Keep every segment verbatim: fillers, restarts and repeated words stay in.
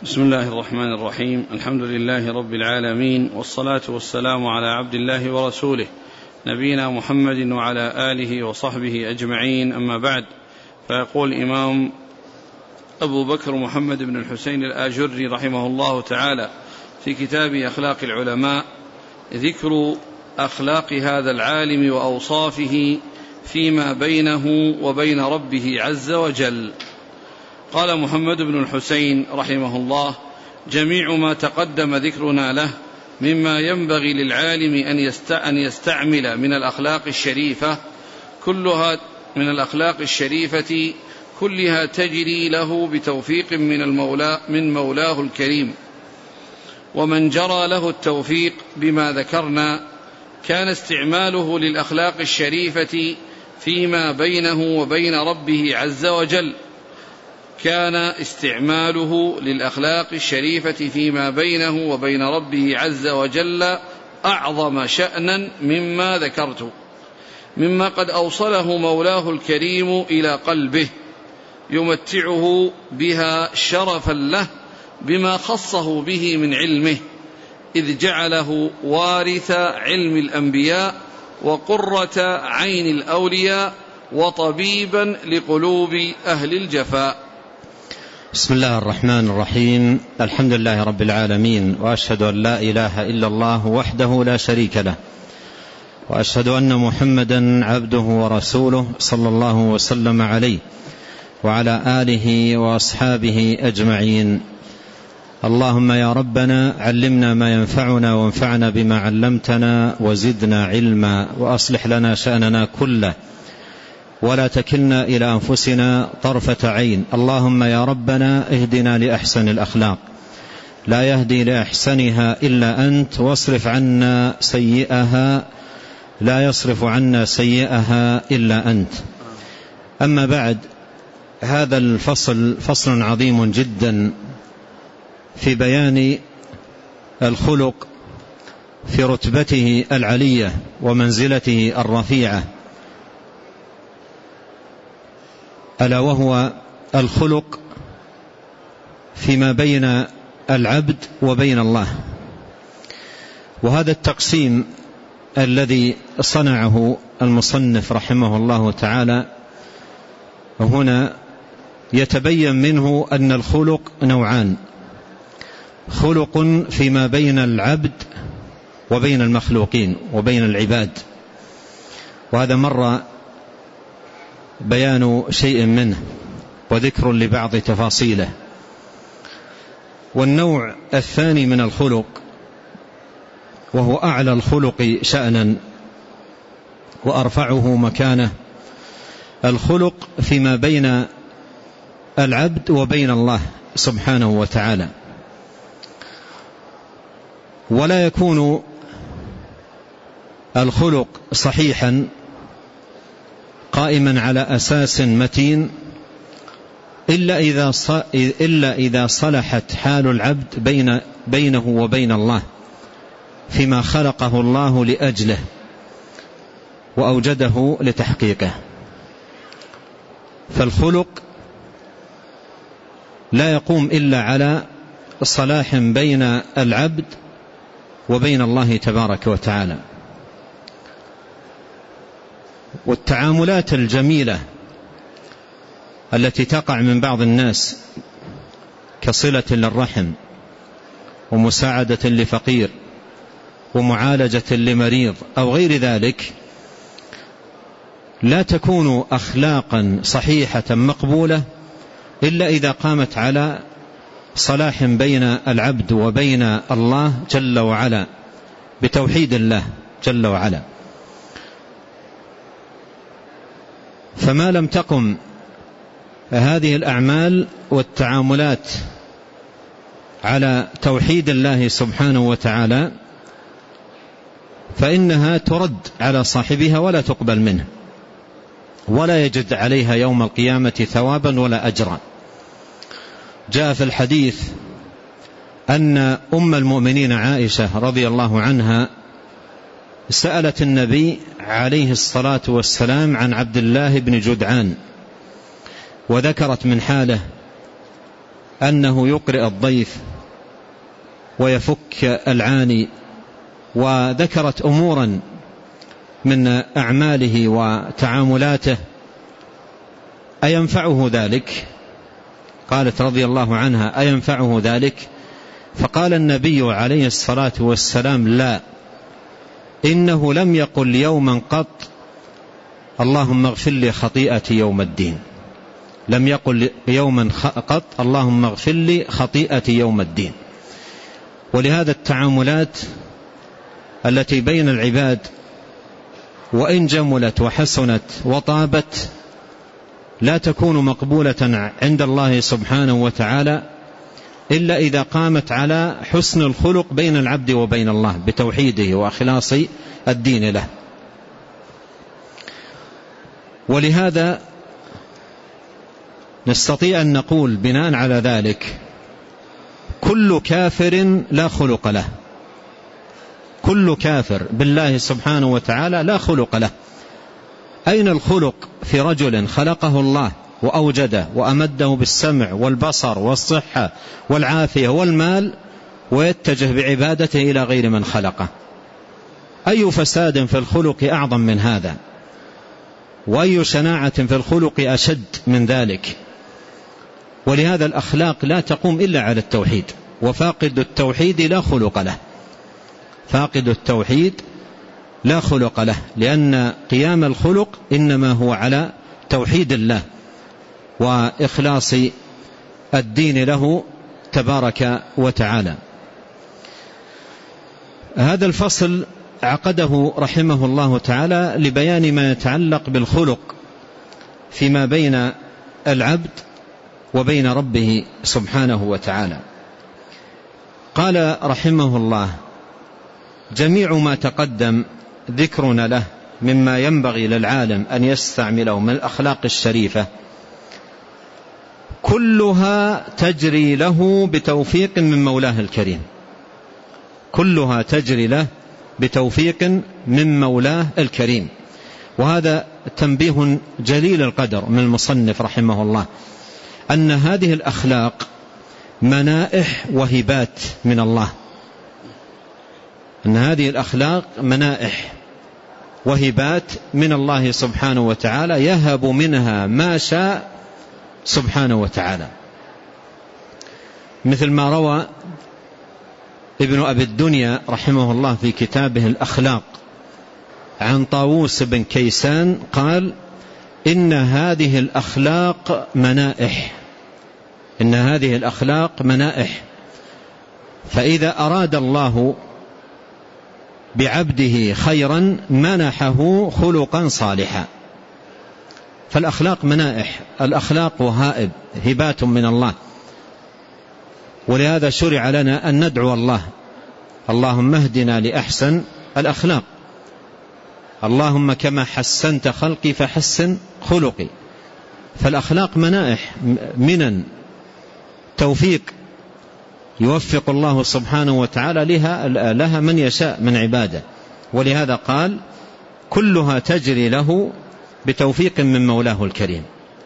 بسم الله الرحمن الرحيم. الحمد لله رب العالمين، والصلاة والسلام على عبد الله ورسوله نبينا محمد وعلى آله وصحبه أجمعين، أما بعد. فيقول الإمام أبو بكر محمد بن الحسين الآجري رحمه الله تعالى في كتاب أخلاق العلماء ذكر أخلاق هذا العالم وأوصافه فيما بينه وبين ربه عز وجل. قال محمد بن الحسين رحمه الله: جميع ما تقدم ذكرنا له مما ينبغي للعالم أن يستعمل من الأخلاق الشريفة كلها من الأخلاق الشريفة كلها تجري له بتوفيق من المولى من مولاه الكريم، ومن جرى له التوفيق بما ذكرنا كان استعماله للأخلاق الشريفة فيما بينه وبين ربه عز وجل كان استعماله للأخلاق الشريفة فيما بينه وبين ربه عز وجل أعظم شأنا مما ذكرت، مما قد أوصله مولاه الكريم إلى قلبه يمتعه بها شرفا له بما خصه به من علمه، إذ جعله وارث علم الأنبياء وقرة عين الأولياء وطبيبا لقلوب أهل الجفاء. بسم الله الرحمن الرحيم. الحمد لله رب العالمين، وأشهد أن لا إله إلا الله وحده لا شريك له، وأشهد أن محمدا عبده ورسوله صلى الله وسلم عليه وعلى آله وأصحابه أجمعين. اللهم يا ربنا علمنا ما ينفعنا وانفعنا بما علمتنا وزدنا علما، وأصلح لنا شأننا كله ولا تكلنا إلى أنفسنا طرفة عين. اللهم يا ربنا اهدنا لأحسن الأخلاق، لا يهدي لأحسنها إلا أنت، واصرف عنا سيئها لا يصرف عنا سيئها إلا أنت. أما بعد، هذا الفصل فصل عظيم جدا في بيان الخلق في رتبته العلية ومنزلته الرفيعة، ألا وهو الخلق فيما بين العبد وبين الله. وهذا التقسيم الذي صنعه المصنف رحمه الله تعالى هنا يتبين منه أن الخلق نوعان: خلق فيما بين العبد وبين المخلوقين وبين العباد، وهذا مر بيان شيء منه وذكر لبعض تفاصيله. والنوع الثاني من الخلق، وهو أعلى الخلق شأنا وأرفعه مكانه، الخلق فيما بين العبد وبين الله سبحانه وتعالى. ولا يكون الخلق صحيحا قائما على أساس متين إلا إذا إلا إذا صلحت حال العبد بين بينه وبين الله فيما خلقه الله لأجله وأوجده لتحقيقه. فالخلق لا يقوم إلا على صلاح بين العبد وبين الله تبارك وتعالى. والتعاملات الجميلة التي تقع من بعض الناس كصلة للرحم ومساعدة لفقير ومعالجة لمريض أو غير ذلك لا تكون أخلاقا صحيحة مقبولة إلا إذا قامت على صلاح بين العبد وبين الله جل وعلا بتوحيد الله جل وعلا. فما لم تقم هذه الأعمال والتعاملات على توحيد الله سبحانه وتعالى فإنها ترد على صاحبها ولا تقبل منه، ولا يجد عليها يوم القيامة ثوابا ولا أجرا. جاء في الحديث أن أم المؤمنين عائشة رضي الله عنها سألت النبي عليه الصلاة والسلام عن عبد الله بن جدعان، وذكرت من حاله أنه يقرئ الضيف ويفك العاني، وذكرت أمورا من أعماله وتعاملاته. أينفعه ذلك؟ قالت رضي الله عنها: أينفعه ذلك؟ فقال النبي عليه الصلاة والسلام: لا، إنه لم يقل يوما قط اللهم اغفر لي خطيئتي يوم الدين، لم يقل يوما قط اللهم اغفر لي خطيئتي يوم الدين. ولهذا التعاملات التي بين العباد وإن جملت وحسنت وطابت لا تكون مقبولة عند الله سبحانه وتعالى إلا إذا قامت على حسن الخلق بين العبد وبين الله بتوحيده وإخلاص الدين له. ولهذا نستطيع أن نقول بناء على ذلك: كل كافر لا خلق له، كل كافر بالله سبحانه وتعالى لا خلق له. أين الخلق في رجل خلقه الله وأوجده وأمده بالسمع والبصر والصحة والعافية والمال ويتجه بعبادته إلى غير من خلقه؟ أي فساد في الخلق أعظم من هذا؟ وأي شناعة في الخلق أشد من ذلك؟ ولهذا الأخلاق لا تقوم إلا على التوحيد، وفاقد التوحيد لا خلق له، فاقد التوحيد لا خلق له، لأن قيام الخلق إنما هو على توحيد الله وإخلاص الدين له تبارك وتعالى. هذا الفصل عقده رحمه الله تعالى لبيان ما يتعلق بالخلق فيما بين العبد وبين ربه سبحانه وتعالى. قال رحمه الله: جميع ما تقدم ذكرنا له مما ينبغي للعالم أن يستعمله من الأخلاق الشريفة كلها تجري له بتوفيق من مولاه الكريم، كلها تجري له بتوفيق من مولاه الكريم. وهذا تنبيه جليل القدر من المصنف رحمه الله، أن هذه الأخلاق منائح وهبات من الله، أن هذه الأخلاق منائح وهبات من الله سبحانه وتعالى، يهب منها ما شاء سبحانه وتعالى، مثل ما روى ابن أبي الدنيا رحمه الله في كتابه الأخلاق عن طاووس بن كيسان قال: إن هذه الأخلاق منائح، إن هذه الأخلاق منائح، فإذا أراد الله بعبده خيرا منحه خلقا صالحا. فالأخلاق منائح، الأخلاق وهائب، هبات من الله. ولهذا شرع لنا أن ندعو الله: اللهم اهدنا لأحسن الأخلاق، اللهم كما حسنت خلقي فحسن خلقي. فالأخلاق منائح، منن، توفيق يوفق الله سبحانه وتعالى لها, لها من يشاء من عباده. ولهذا قال: كلها تجري له بتوفيق من مولاه الكريم.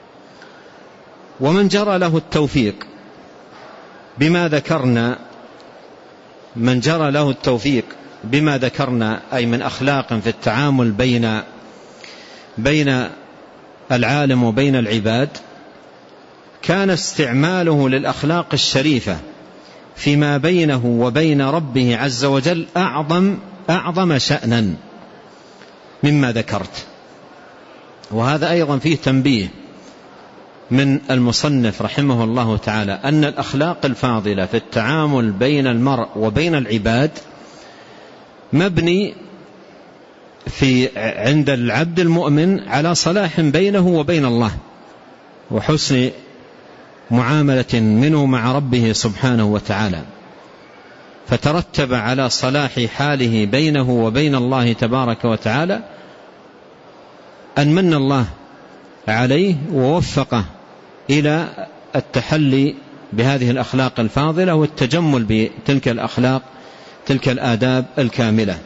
ومن جرى له التوفيق بما ذكرنا، من جرى له التوفيق بما ذكرنا أي من أخلاق في التعامل بين بين العالم وبين العباد، كان استعماله للأخلاق الشريفة فيما بينه وبين ربه عز وجل أعظم أعظم شأنا مما ذكرت. وهذا أيضا فيه تنبيه من المصنف رحمه الله تعالى، أن الأخلاق الفاضلة في التعامل بين المرء وبين العباد مبني في عند العبد المؤمن على صلاح بينه وبين الله وحسن معاملة منه مع ربه سبحانه وتعالى، فترتب على صلاح حاله بينه وبين الله تبارك وتعالى أن من الله عليه ووفقه إلى التحلي بهذه الأخلاق الفاضلة والتجمل بتلك الأخلاق، تلك الآداب الكاملة.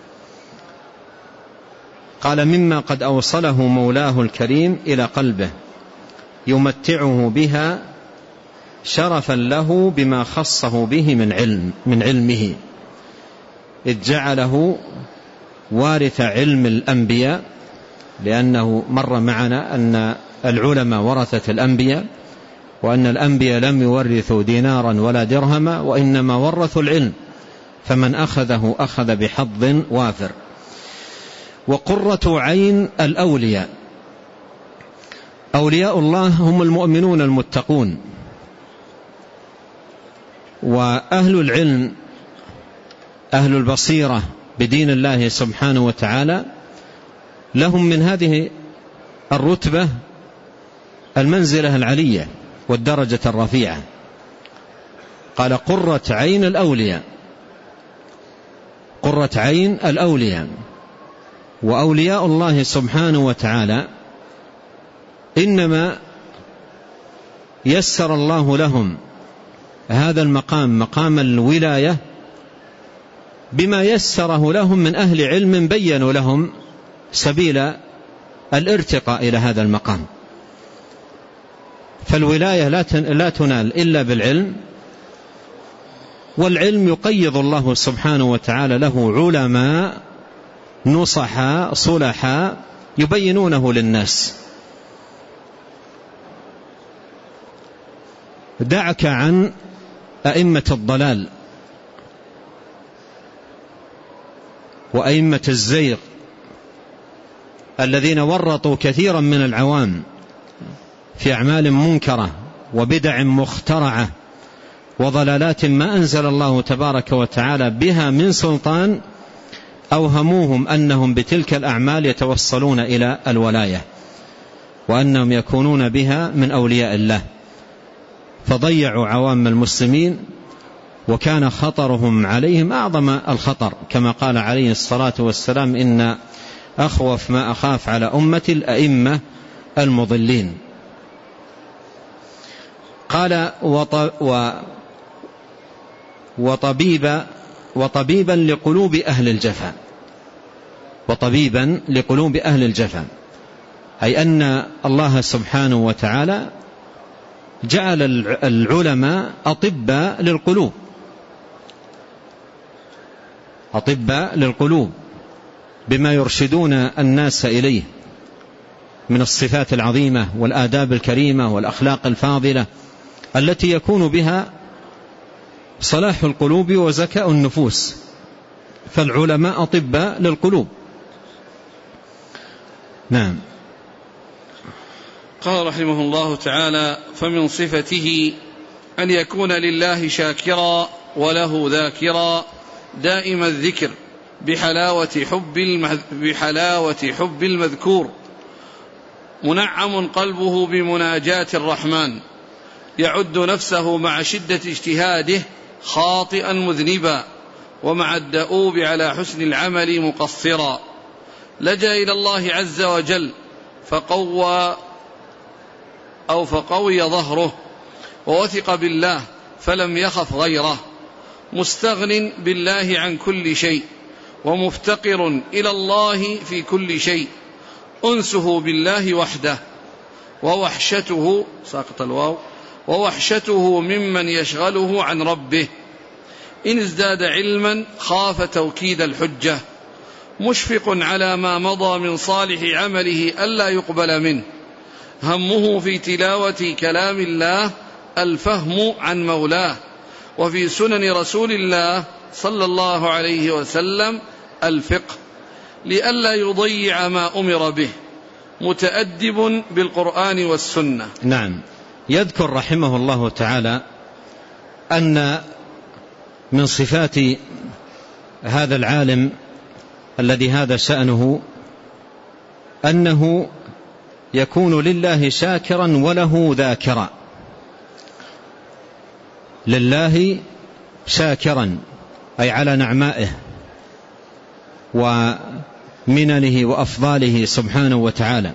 قال: مما قد أوصله مولاه الكريم إلى قلبه يمتعه بها شرفا له بما خصه به من علم من علمه، إذ جعله وارث علم الأنبياء، لأنه مر معنا أن العلماء ورثة الأنبياء، وأن الأنبياء لم يورثوا دينارا ولا درهما، وإنما ورثوا العلم، فمن أخذه أخذ بحظ وافر. وقرة عين الأولياء، أولياء الله هم المؤمنون المتقون، وأهل العلم أهل البصيرة بدين الله سبحانه وتعالى لهم من هذه الرتبة المنزلة العلية والدرجة الرفيعة. قال قرة عين الأولياء، قرة عين الأولياء. وأولياء الله سبحانه وتعالى إنما يسر الله لهم هذا المقام، مقام الولاية، بما يسره لهم من أهل علم بيّنوا لهم سبيل الارتقاء إلى هذا المقام. فالولاية لا تنال إلا بالعلم، والعلم يقيض الله سبحانه وتعالى له علماء نصحاء صلحاء يبينونه للناس. دعك عن أئمة الضلال وأئمة الزيغ الذين ورطوا كثيرا من العوام في أعمال منكرة وبدع مخترعة وضلالات ما أنزل الله تبارك وتعالى بها من سلطان، أوهموهم أنهم بتلك الأعمال يتوصلون إلى الولاية، وأنهم يكونون بها من أولياء الله، فضيعوا عوام المسلمين، وكان خطرهم عليهم أعظم الخطر، كما قال عليه الصلاة والسلام: إن أخوف ما أخاف على أمتي الأئمة المضلين. قال وطبيبا وطبيبا لقلوب أهل الجفا، وطبيبا لقلوب أهل الجفا، أي أن الله سبحانه وتعالى جعل العلماء أطباء للقلوب، أطباء للقلوب بما يرشدون الناس إليه من الصفات العظيمة والآداب الكريمة والأخلاق الفاضلة التي يكون بها صلاح القلوب وزكاء النفوس. فالعلماء أطباء للقلوب. نعم. قال رحمه الله تعالى: فمن صفته أن يكون لله شاكرا وله ذاكرا دائم الذكر بحلاوة حب, بحلاوة حب المذكور، منعم قلبه بمناجاة الرحمن، يعد نفسه مع شدة اجتهاده خاطئا مذنبا، ومع الدؤوب على حسن العمل مقصرا، لجأ إلى الله عز وجل فقوى أو فقوي ظهره، ووثق بالله فلم يخف غيره، مستغن بالله عن كل شيء، ومفتقر إلى الله في كل شيء، أنسه بالله وحده، ووحشته ساقط الواو ووحشته ممن يشغله عن ربه. إن ازداد علما خاف توكيد الحجة، مشفق على ما مضى من صالح عمله ألا يقبل منه، همه في تلاوة كلام الله الفهم عن مولاه، وفي سنن رسول الله صلى الله عليه وسلم الفقه، لئلا يضيع ما أمر به، متأدب بالقرآن والسنة. نعم. يذكر رحمه الله تعالى أن من صفات هذا العالم الذي هذا شأنه أنه يكون لله شاكرا وله ذاكرا، لله شاكرا أي على نعمائه ومننه وأفضاله سبحانه وتعالى.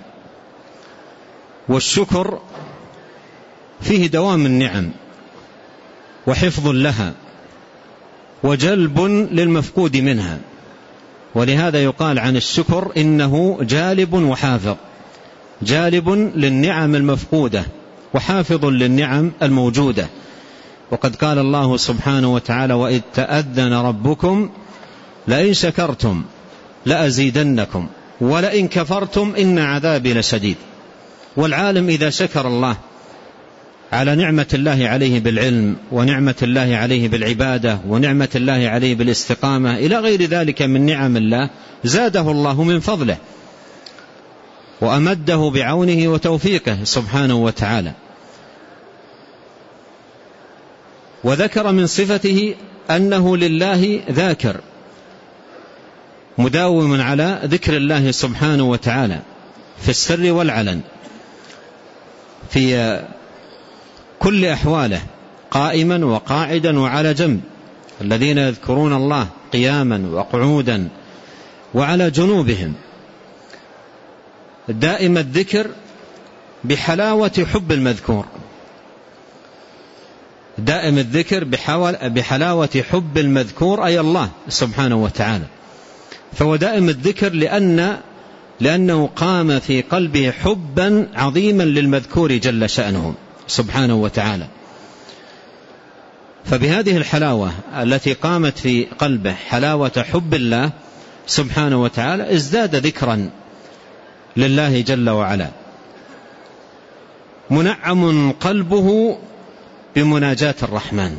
والشكر فيه دوام النعم وحفظ لها وجلب للمفقود منها، ولهذا يقال عن الشكر إنه جالب وحافظ، جالب للنعم المفقودة وحافظ للنعم الموجودة. وقد قال الله سبحانه وتعالى: وإذ تأذن ربكم لئن شكرتم لأزيدنكم ولئن كفرتم إن عذابي لشديد. والعالم إذا شكر الله على نعمة الله عليه بالعلم ونعمة الله عليه بالعبادة ونعمة الله عليه بالاستقامة إلى غير ذلك من نعم الله، زاده الله من فضله وأمده بعونه وتوفيقه سبحانه وتعالى. وذكر من صفته أنه لله ذاكر مداوم على ذكر الله سبحانه وتعالى في السر والعلن في كل أحواله، قائما وقاعدا وعلى جنب، الذين يذكرون الله قياما وقعودا وعلى جنوبهم، دائم الذكر بحلاوة حب المذكور، دائم الذكر بحلاوة حب المذكور أي الله سبحانه وتعالى. فهو دائم الذكر لأن لأنه قام في قلبه حبا عظيما للمذكور جل شأنه سبحانه وتعالى. فبهذه الحلاوة التي قامت في قلبه، حلاوة حب الله سبحانه وتعالى، ازداد ذكرا لله جل وعلا، منعم قلبه بمناجاة الرحمن.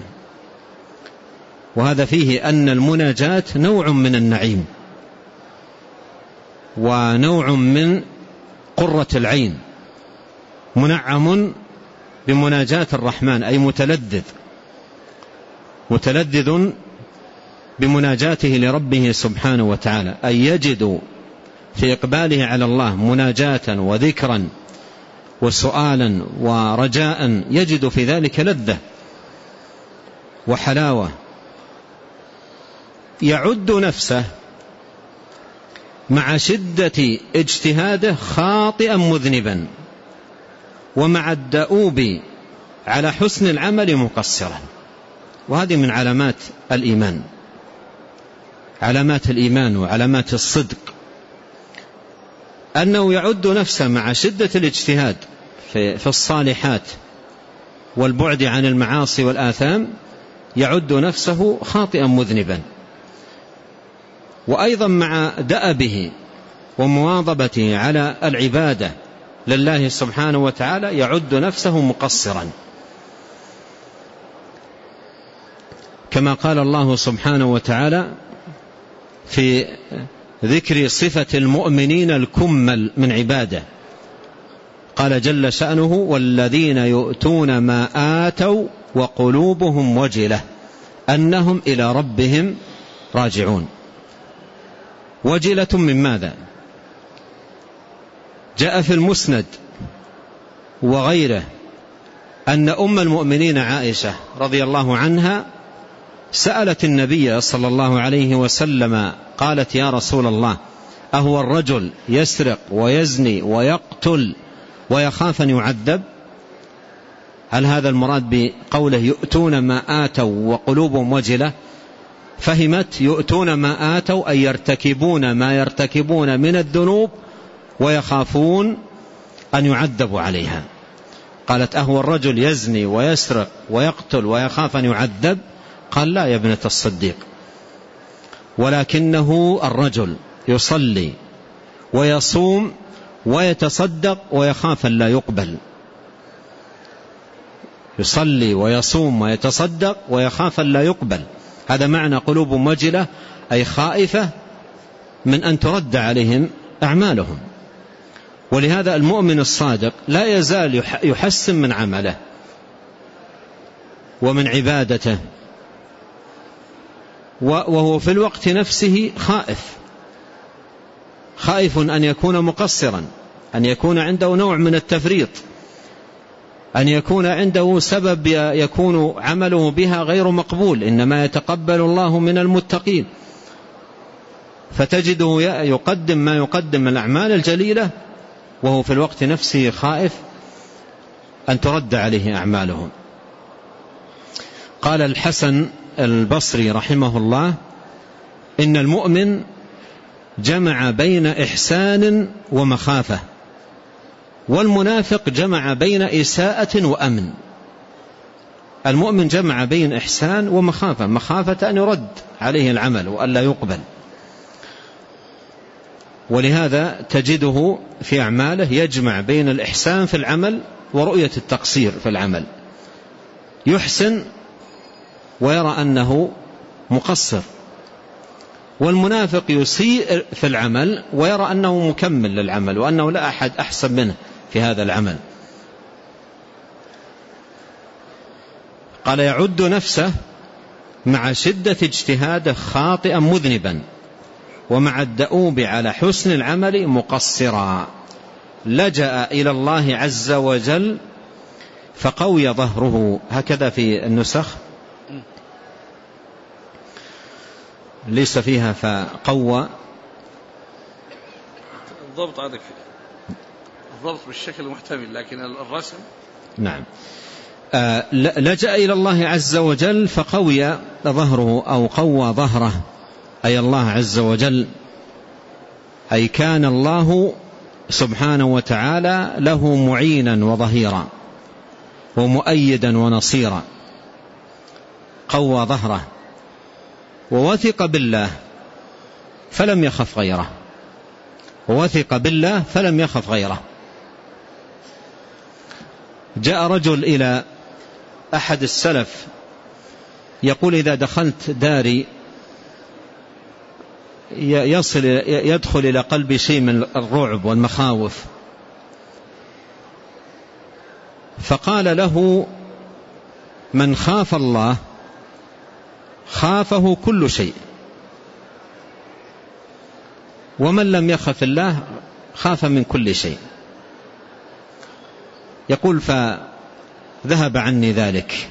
وهذا فيه أن المناجاة نوع من النعيم ونوع من قرة العين، منعم بمناجاة الرحمن أي متلذذ متلذذ بمناجاته لربه سبحانه وتعالى، أي يجد في إقباله على الله مناجاة وذكرا وسؤالا ورجاء، يجد في ذلك لذة وحلاوة. يعد نفسه مع شدة اجتهاده خاطئا مذنبا، ومع الدؤوب على حسن العمل مقصرا. وهذه من علامات الإيمان، علامات الإيمان وعلامات الصدق، أنه يعد نفسه مع شدة الاجتهاد في الصالحات والبعد عن المعاصي والآثام، يعد نفسه خاطئا مذنبا. وأيضا مع دأبه ومواظبته على العبادة لله سبحانه وتعالى يعد نفسه مقصرا، كما قال الله سبحانه وتعالى في ذكر صفة المؤمنين الكمل من عباده، قال جل شأنه: والذين يؤتون ما آتوا وقلوبهم وجلة أنهم إلى ربهم راجعون. وجلة من ماذا؟ جاء في المسند وغيره أن أم المؤمنين عائشة رضي الله عنها سألت النبي صلى الله عليه وسلم، قالت: يا رسول الله، أهو الرجل يسرق ويزني ويقتل ويخاف أن يعذب؟ هل هذا المراد بقوله يؤتون ما آتوا وقلوبهم وجلة؟ فهمت يؤتون ما آتوا أي يرتكبون ما يرتكبون من الذنوب ويخافون أن يعذبوا عليها. قالت: أهو الرجل يزني ويسرق ويقتل ويخاف أن يعذب؟ قال: لا يا ابنة الصديق، ولكنه الرجل يصلي ويصوم ويتصدق ويخاف أن لا يقبل. يصلي ويصوم ويتصدق ويخاف أن لا يقبل، هذا معنى قلوب وجلة، أي خائفة من أن ترد عليهم أعمالهم. ولهذا المؤمن الصادق لا يزال يحسن من عمله ومن عبادته، وهو في الوقت نفسه خائف خائف أن يكون مقصرا، أن يكون عنده نوع من التفريط، أن يكون عنده سبب يكون عمله بها غير مقبول، إنما يتقبل الله من المتقين. فتجده يقدم ما يقدم من الأعمال الجليلة وهو في الوقت نفسه خائف أن ترد عليه أعمالهم. قال الحسن البصري رحمه الله: إن المؤمن جمع بين إحسان ومخافة، والمنافق جمع بين إساءة وأمن. المؤمن جمع بين إحسان ومخافة، مخافة أن يرد عليه العمل وأن لا يقبل، ولهذا تجده في أعماله يجمع بين الإحسان في العمل ورؤية التقصير في العمل، يحسن ويرى أنه مقصر. والمنافق يسيء في العمل ويرى أنه مكمل للعمل وأنه لا أحد أحسن منه في هذا العمل. قال يعد نفسه مع شدة اجتهاده خاطئا مذنبا، ومع الدؤوب على حسن العمل مقصرا، لجأ إلى الله عز وجل فقوي ظهره. هكذا في النسخ ليس فيها فقوى، الضبط عندك الضبط بالشكل محتمل، لكن الرسم نعم. آه لجأ إلى الله عز وجل فقوي ظهره أو قوى ظهره، أي الله عز وجل، أي كان الله سبحانه وتعالى له معينا وظهيرا ومؤيدا ونصيرا، قوى ظهره ووثق بالله فلم يخف غيره، ووثق بالله فلم يخف غيره. جاء رجل إلى أحد السلف يقول إذا دخلت داري يصل يدخل إلى قلبي شيء من الرعب والمخاوف، فقال له من خاف الله خافه كل شيء، ومن لم يخف الله خاف من كل شيء. يقول فذهب عني ذلك،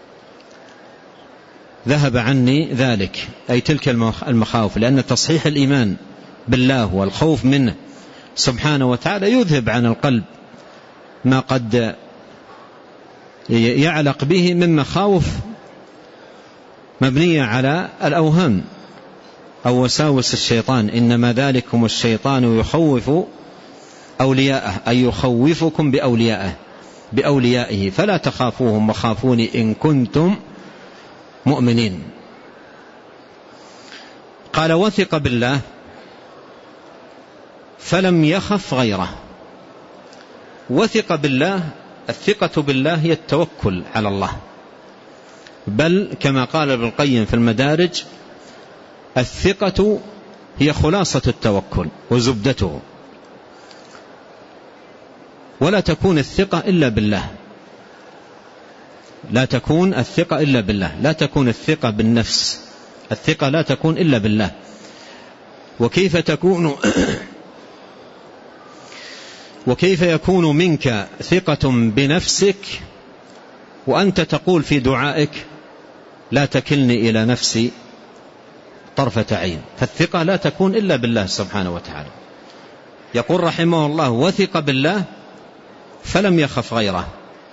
ذهب عني ذلك أي تلك المخاوف، لأن تصحيح الإيمان بالله والخوف منه سبحانه وتعالى يذهب عن القلب ما قد يعلق به من مخاوف مبنية على الأوهام أو وساوس الشيطان. إنما ذلكم الشيطان يخوف أولياءه، أي يخوفكم بأوليائه بأوليائه فلا تخافوهم وخافوني إن كنتم مؤمنين. قال وثق بالله فلم يخف غيره. وثق بالله، الثقة بالله هي التوكل على الله، بل كما قال ابن القيم في المدارج الثقة هي خلاصة التوكل وزبدته، ولا تكون الثقة إلا بالله، لا تكون الثقة إلا بالله، لا تكون الثقة بالنفس، الثقة لا تكون إلا بالله. وكيف تكون وكيف يكون منك ثقة بنفسك وأنت تقول في دعائك لا تكلني إلى نفسي طرفة عين؟ فالثقة لا تكون إلا بالله سبحانه وتعالى. يقول رحمه الله وثق بالله فلم يخف غيره،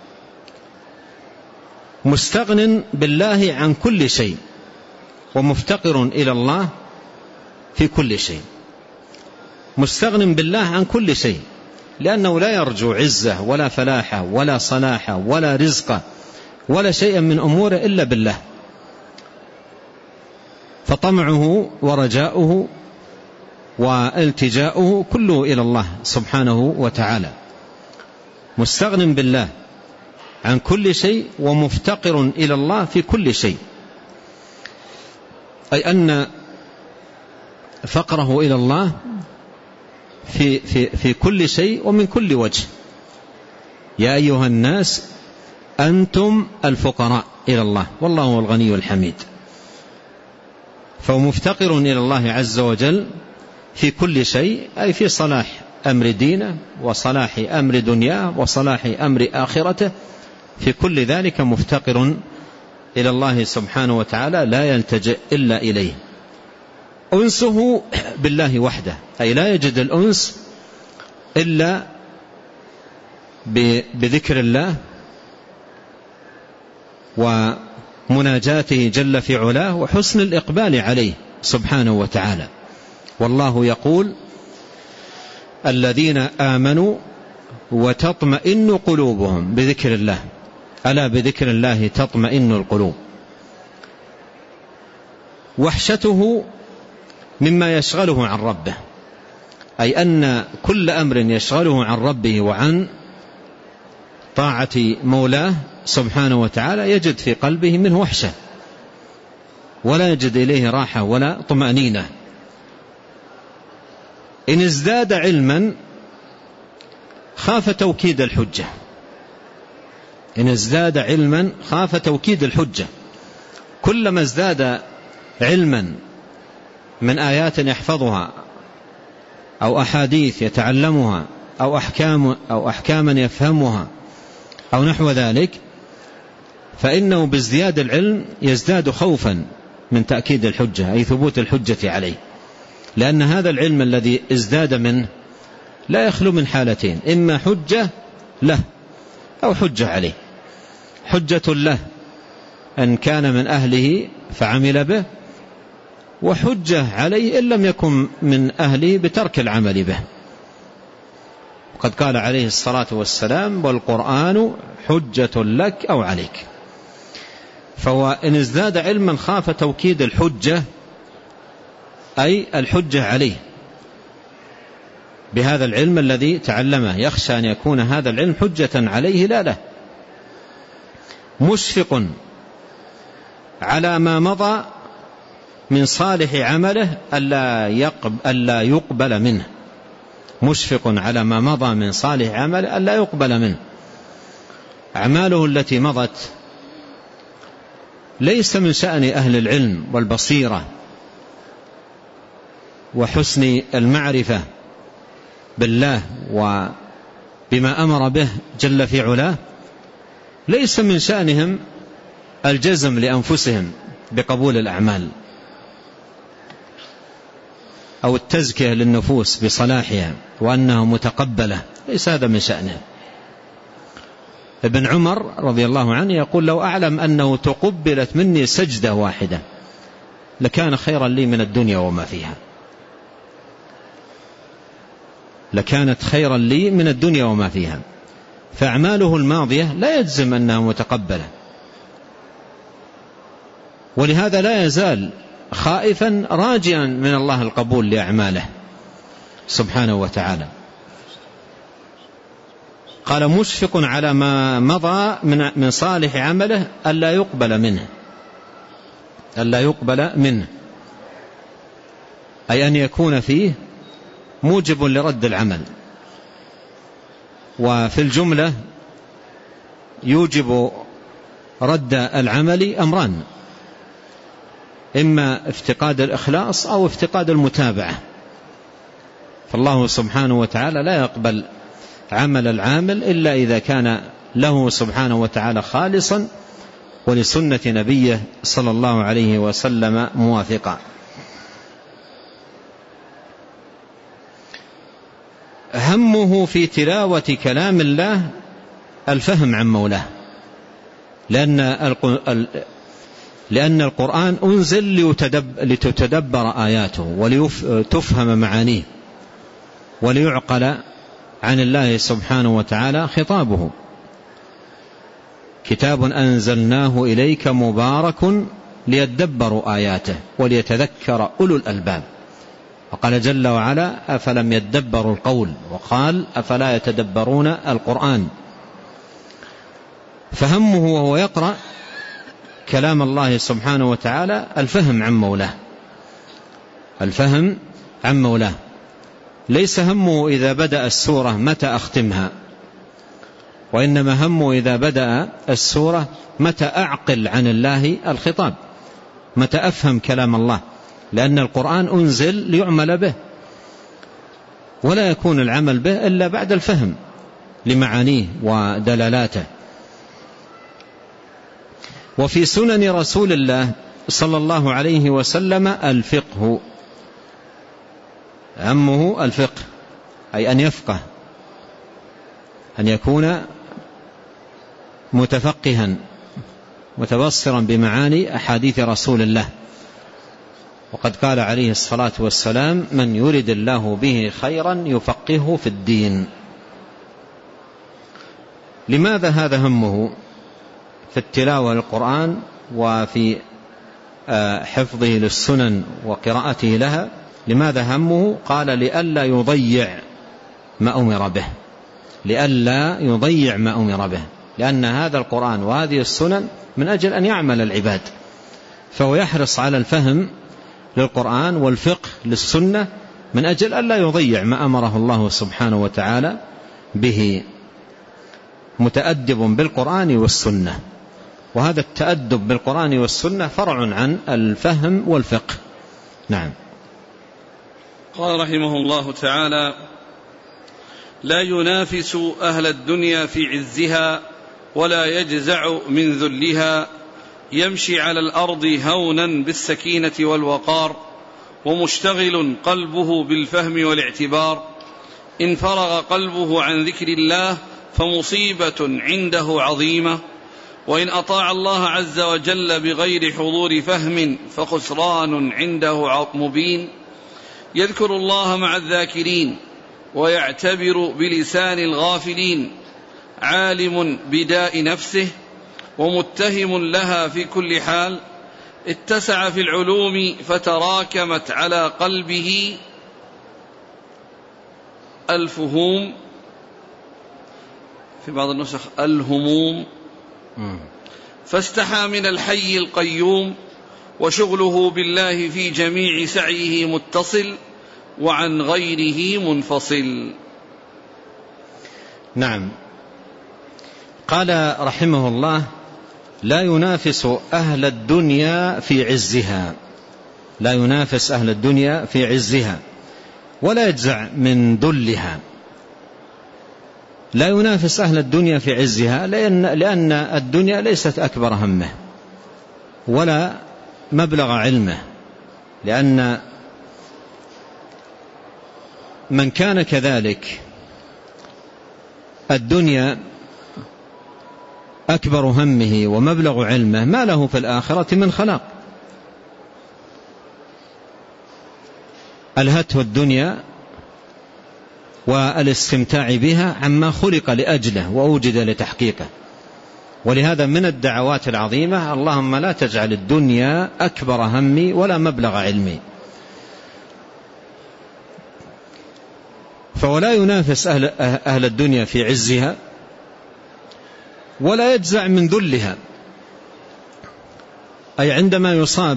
مستغن بالله عن كل شيء ومفتقر إلى الله في كل شيء. مستغن بالله عن كل شيء لأنه لا يرجو عزة ولا فلاحة ولا صلاحة ولا رزقة ولا شيء من أموره إلا بالله، فطمعه ورجاؤه والتجاؤه كله إلى الله سبحانه وتعالى. مستغن بالله عن كل شيء ومفتقر إلى الله في كل شيء، أي أن فقره إلى الله في, في, في كل شيء ومن كل وجه. يا أيها الناس أنتم الفقراء إلى الله والله هو الغني الحميد. فهو مفتقر إلى الله عز وجل في كل شيء، أي في صلاح أمر دينه وصلاح أمر دنياه وصلاح أمر آخرته، في كل ذلك مفتقر إلى الله سبحانه وتعالى لا يلتجئ إلا إليه. أنسه بالله وحده، أي لا يجد الأنس إلا بذكر الله ومناجاته جل في علاه وحسن الإقبال عليه سبحانه وتعالى. والله يقول الذين آمنوا وتطمئن قلوبهم بذكر الله، ألا بذكر الله تطمئن القلوب. وحشته مما يشغله عن ربه، أي أن كل أمر يشغله عن ربه وعن طاعة مولاه سبحانه وتعالى يجد في قلبه منه وحشة، ولا يجد إليه راحة ولا طمأنينة. إن ازداد علما خاف توكيد الحجة، إن ازداد علما خاف توكيد الحجة. كلما ازداد علما من آيات يحفظها أو أحاديث يتعلمها أو أحكام أو أحكاما يفهمها أو نحو ذلك، فإنه بازدياد العلم يزداد خوفا من تأكيد الحجة، أي ثبوت الحجة عليه، لأن هذا العلم الذي ازداد منه لا يخلو من حالتين: إما حجة له أو حجة عليه. حجة له أن كان من أهله فعمل به، وحجة عليه إن لم يكن من أهله بترك العمل به. وقد قال عليه الصلاة والسلام: والقرآن حجة لك أو عليك. فهو إن ازداد علما خاف توكيد الحجة، أي الحجة عليه بهذا العلم الذي تعلمه، يخشى أن يكون هذا العلم حجة عليه لا له. مشفق على ما مضى من صالح عمله ألا يقبل منه، مشفق على ما مضى من صالح عمله ألا يقبل منه. أعماله التي مضت ليس من شأن أهل العلم والبصيرة وحسن المعرفة بالله وبما أمر به جل في علاه، ليس من شأنهم الجزم لأنفسهم بقبول الأعمال أو التزكية للنفوس بصلاحها وأنها متقبلة، ليس هذا من شأنهم. ابن عمر رضي الله عنه يقول: لو أعلم أنه تقبلت مني سجدة واحدة لكان خيرا لي من الدنيا وما فيها، لكانت خيرا لي من الدنيا وما فيها. فأعماله الماضية لا يجزم أنها متقبلة، ولهذا لا يزال خائفا راجيا من الله القبول لأعماله سبحانه وتعالى. قال: مشفق على ما مضى من صالح عمله ألا يقبل منه، ألا يقبل منه، أي أن يكون فيه موجب لرد العمل. وفي الجملة يوجب رد العمل أمران: إما افتقاد الإخلاص أو افتقاد المتابعة. فالله سبحانه وتعالى لا يقبل عمل العامل إلا إذا كان له سبحانه وتعالى خالصا ولسنة نبيه صلى الله عليه وسلم موافقا. همه في تلاوة كلام الله الفهم عن مولاه، لأن لأن القرآن أنزل لتتدبر آياته ولتفهم معانيه وليعقل عن الله سبحانه وتعالى خطابه. كتاب أنزلناه إليك مبارك ليدبروا آياته وليتذكر أولو الألباب. وقال جل وعلا: أفلم يدبروا القول، وقال: أفلا يتدبرون القرآن. فهمه وهو يقرأ كلام الله سبحانه وتعالى الفهم عن مولاه، الفهم عن مولاه. ليس همه إذا بدأ السورة متى أختمها، وإنما همه إذا بدأ السورة متى أعقل عن الله الخطاب، متى أفهم كلام الله، لأن القرآن أنزل ليعمل به، ولا يكون العمل به إلا بعد الفهم لمعانيه ودلالاته. وفي سنن رسول الله صلى الله عليه وسلم الفقه، همه الفقه، أي أن يفقه، أن يكون متفقها متبصرا بمعاني أحاديث رسول الله. وقد قال عليه الصلاة والسلام: من يرد الله به خيرا يفقهه في الدين. لماذا هذا همه في التلاوة للقرآن وفي حفظه للسنن وقراءته لها؟ لماذا همه؟ قال لئلا يضيع ما أمر به، لئلا يضيع ما أمر به، لأن هذا القرآن وهذه السنن من أجل أن يعمل العباد، فهو يحرص على الفهم للقرآن والفقه للسنة من أجل أن لا يضيع ما أمره الله سبحانه وتعالى به، متأدب بالقرآن والسنة. وهذا التأدب بالقرآن والسنة فرع عن الفهم والفقه. نعم. قال رحمه الله تعالى: لا ينافس أهل الدنيا في عزها ولا يجزع من ذلها، يمشي على الأرض هونا بالسكينة والوقار، ومشتغل قلبه بالفهم والاعتبار. إن فرغ قلبه عن ذكر الله فمصيبة عنده عظيمة، وإن أطاع الله عز وجل بغير حضور فهم فخسران عنده مبين. يذكر الله مع الذاكرين ويعتبر بلسان الغافلين، عالم بداء نفسه ومتهم لها في كل حال. اتسع في العلوم فتراكمت على قلبه الفهوم، في بعض النسخ الهموم، فاستحى من الحي القيوم، وشغله بالله في جميع سعيه متصل، وعن غيره منفصل. نعم. قال رحمه الله: لا ينافس أهل الدنيا في عزها، لا ينافس أهل الدنيا في عزها ولا يجزع من ذلها. لا ينافس أهل الدنيا في عزها لأن, لأن الدنيا ليست أكبر همه ولا مبلغ علمه، لأن من كان كذلك الدنيا أكبر همه ومبلغ علمه ما له في الآخرة من خلاق. ألهته الدنيا والاستمتاع بها عما خلق لأجله وأوجد لتحقيقه. ولهذا من الدعوات العظيمة: اللهم لا تجعل الدنيا أكبر همي ولا مبلغ علمي. فولا ينافس أهل, أهل الدنيا في عزها ولا يجزع من ذلها، أي عندما يصاب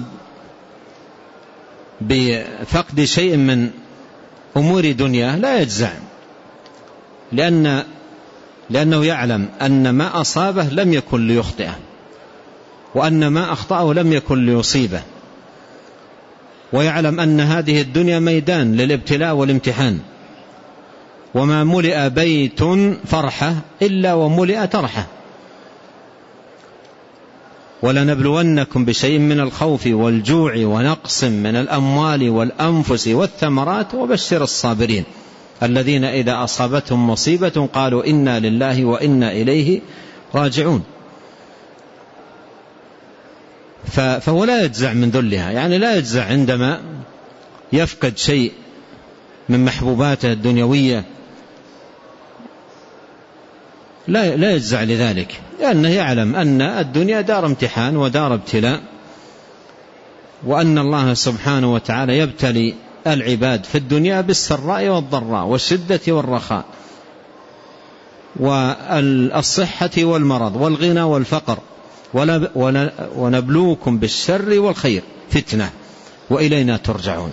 بفقد شيء من أمور دنياه لا يجزع، لأن لأنه يعلم أن ما أصابه لم يكن ليخطئه، وأن ما أخطأه لم يكن ليصيبه، ويعلم أن هذه الدنيا ميدان للابتلاء والامتحان، وما ملئ بيت فرحة إلا وملئ ترحة. ولنبلونكم بشيء من الخوف والجوع ونقص من الأموال والأنفس والثمرات وبشر الصابرين الذين إذا أصابتهم مصيبة قالوا إنا لله وإنا إليه راجعون. فهو لا يجزع من ذلها، يعني لا يجزع عندما يفقد شيء من محبوباته الدنيوية، لا لا يجزع لذلك، لأنه يعلم أن الدنيا دار امتحان ودار ابتلاء، وأن الله سبحانه وتعالى يبتلي العباد في الدنيا بالسراء والضراء والشدة والرخاء والصحة والمرض والغنى والفقر، ونبلوكم بالشر والخير فتنة وإلينا ترجعون.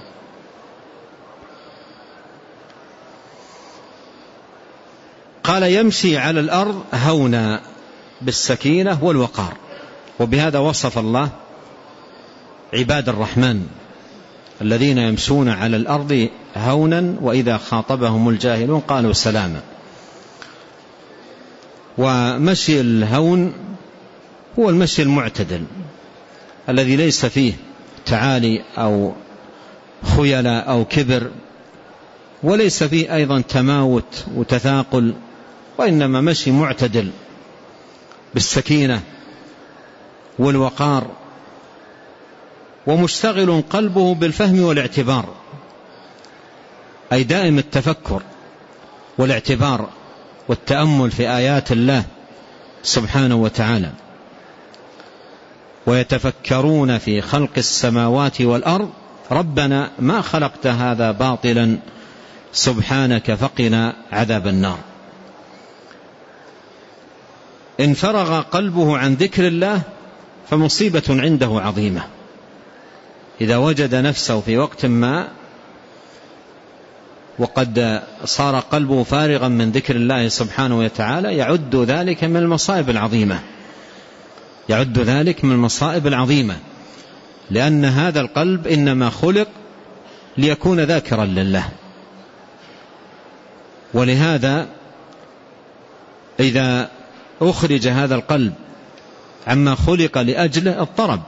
قال: يمشي على الأرض هونا بالسكينة والوقار. وبهذا وصف الله عباد الرحمن الذين يمشون على الأرض هونا وإذا خاطبهم الجاهلون قالوا سلاما. ومشي الهون هو المشي المعتدل الذي ليس فيه تعالي أو خيلاء أو كبر، وليس فيه أيضا تماوت وتثاقل، وإنما مشي معتدل بالسكينة والوقار، ومشتغل قلبه بالفهم والاعتبار، أي دائم التفكر والاعتبار والتأمل في آيات الله سبحانه وتعالى، ويتفكرون في خلق السماوات والأرض ربنا ما خلقت هذا باطلا سبحانك فقنا عذاب النار. إن فرغ قلبه عن ذكر الله فمصيبة عنده عظيمة. إذا وجد نفسه في وقت ما وقد صار قلبه فارغا من ذكر الله سبحانه وتعالى يعد ذلك من المصائب العظيمة، يعد ذلك من المصائب العظيمة، لأن هذا القلب إنما خلق ليكون ذاكرا لله. ولهذا إذا أخرج هذا القلب عما خلق لأجله اضطرب،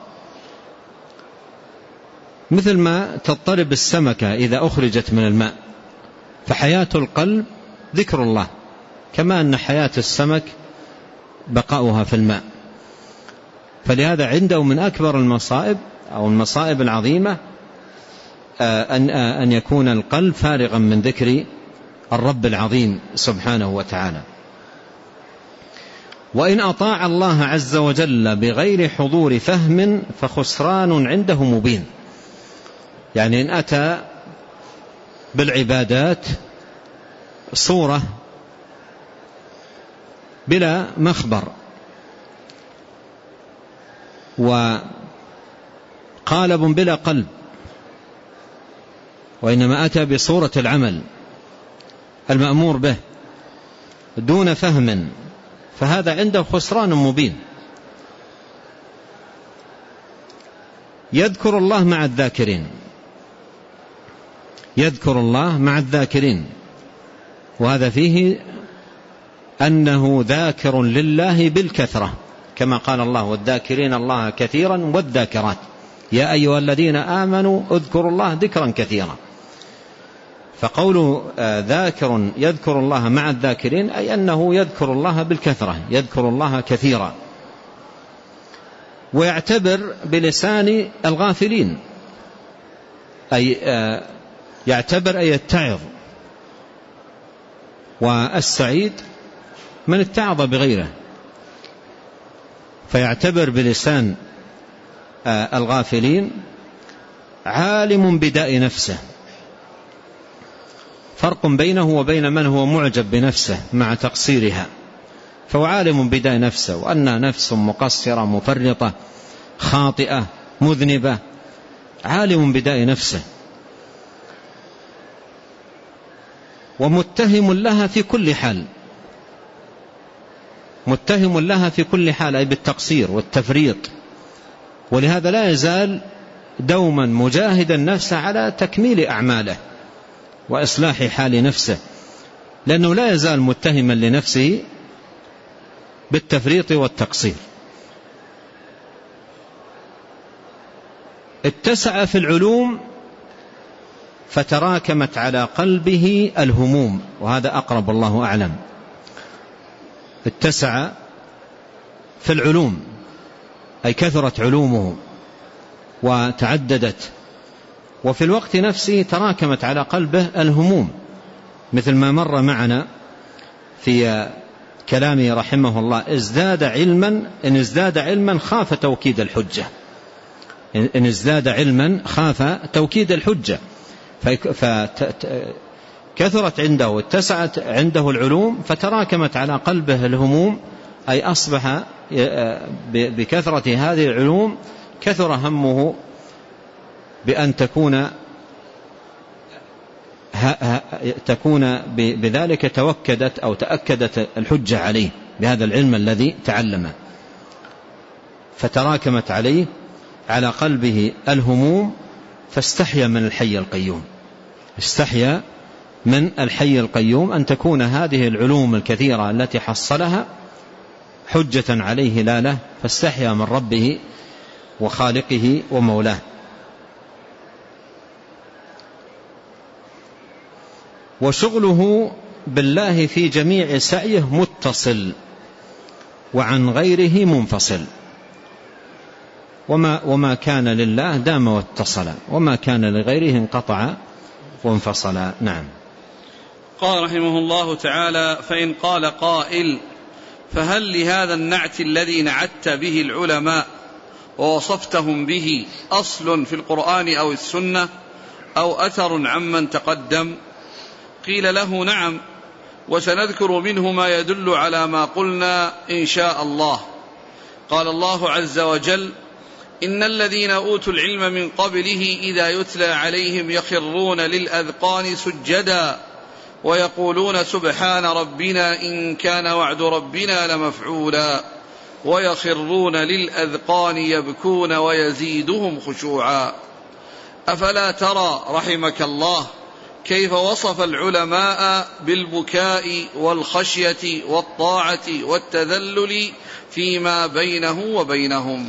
مثل ما تضطرب السمكة إذا أخرجت من الماء، فحياة القلب ذكر الله، كما أن حياة السمك بقاؤها في الماء. فلهذا عنده من أكبر المصائب أو المصائب العظيمة أن يكون القلب فارغا من ذكر الرب العظيم سبحانه وتعالى. وإن أطاع الله عز وجل بغير حضور فهم فخسران عنده مبين. يعني إن أتى بالعبادات صورة بلا مخبر وقالب بلا قلب، وإنما أتى بصورة العمل المأمور به دون فهم، فهذا عنده خسران مبين. يذكر الله مع الذاكرين، يذكر الله مع الذاكرين، وهذا فيه أنه ذاكر لله بالكثرة، كما قال الله والذاكرين الله كثيرا والذاكرات يا أيها الذين آمنوا اذكروا الله ذكرا كثيرا. فقول ذاكر يذكر الله مع الذاكرين أي أنه يذكر الله بالكثرة، يذكر الله كثيرا. ويعتبر بلسان الغافلين، أي يعتبر أي يتعظ، والسعيد من اتعظ بغيره، فيعتبر بلسان الغافلين عالم بداء نفسه. فرق بينه وبين من هو معجب بنفسه مع تقصيرها، فهو عالم بداء نفسه وأنها نفس مقصرة مفرطة خاطئة مذنبة، عالم بداء نفسه، ومتهم لها في كل حال، متهم لها في كل حال أي بالتقصير والتفريط. ولهذا لا يزال دوما مجاهدا نفسه على تكميل أعماله وإصلاح حال نفسه، لأنه لا يزال متهما لنفسه بالتفريط والتقصير. اتسع في العلوم فتراكمت على قلبه الهموم، وهذا أقرب الله أعلم. اتسع في العلوم أي كثرت علومه وتعددت، وفي الوقت نفسه تراكمت على قلبه الهموم، مثل ما مر معنا في كلامه رحمه الله: ازداد علما إن ازداد علما خاف توكيد الحجة، إن ازداد علما خاف توكيد الحجة، فكثرت عنده واتسعت عنده العلوم فتراكمت على قلبه الهموم، أي أصبح بكثرة هذه العلوم كثر همه بأن تكون تكون بذلك توكدت أو تأكدت الحجة عليه بهذا العلم الذي تعلمه، فتراكمت عليه على قلبه الهموم، فاستحيا من الحي القيوم، استحيا من الحي القيوم أن تكون هذه العلوم الكثيرة التي حصلها حجة عليه لا له، فاستحيا من ربه وخالقه ومولاه. وشغله بالله في جميع سعيه متصل وعن غيره منفصل، وما, وما كان لله دام واتصل، وما كان لغيره انقطع وانفصل. نعم. قال رحمه الله تعالى: فإن قال قائل فهل لهذا النعت الذي نعت به العلماء ووصفتهم به أصل في القرآن أو السنة أو أثر عمن تقدم؟ قيل له نعم، وسنذكر منه ما يدل على ما قلنا إن شاء الله. قال الله عز وجل: إن الذين أوتوا العلم من قبله إذا يتلى عليهم يخرون للأذقان سجدا ويقولون سبحان ربنا إن كان وعد ربنا لمفعولا ويخرون للأذقان يبكون ويزيدهم خشوعا. أفلا ترى رحمك الله كيف وصف العلماء بالبكاء والخشية والطاعة والتذلل فيما بينه وبينهم؟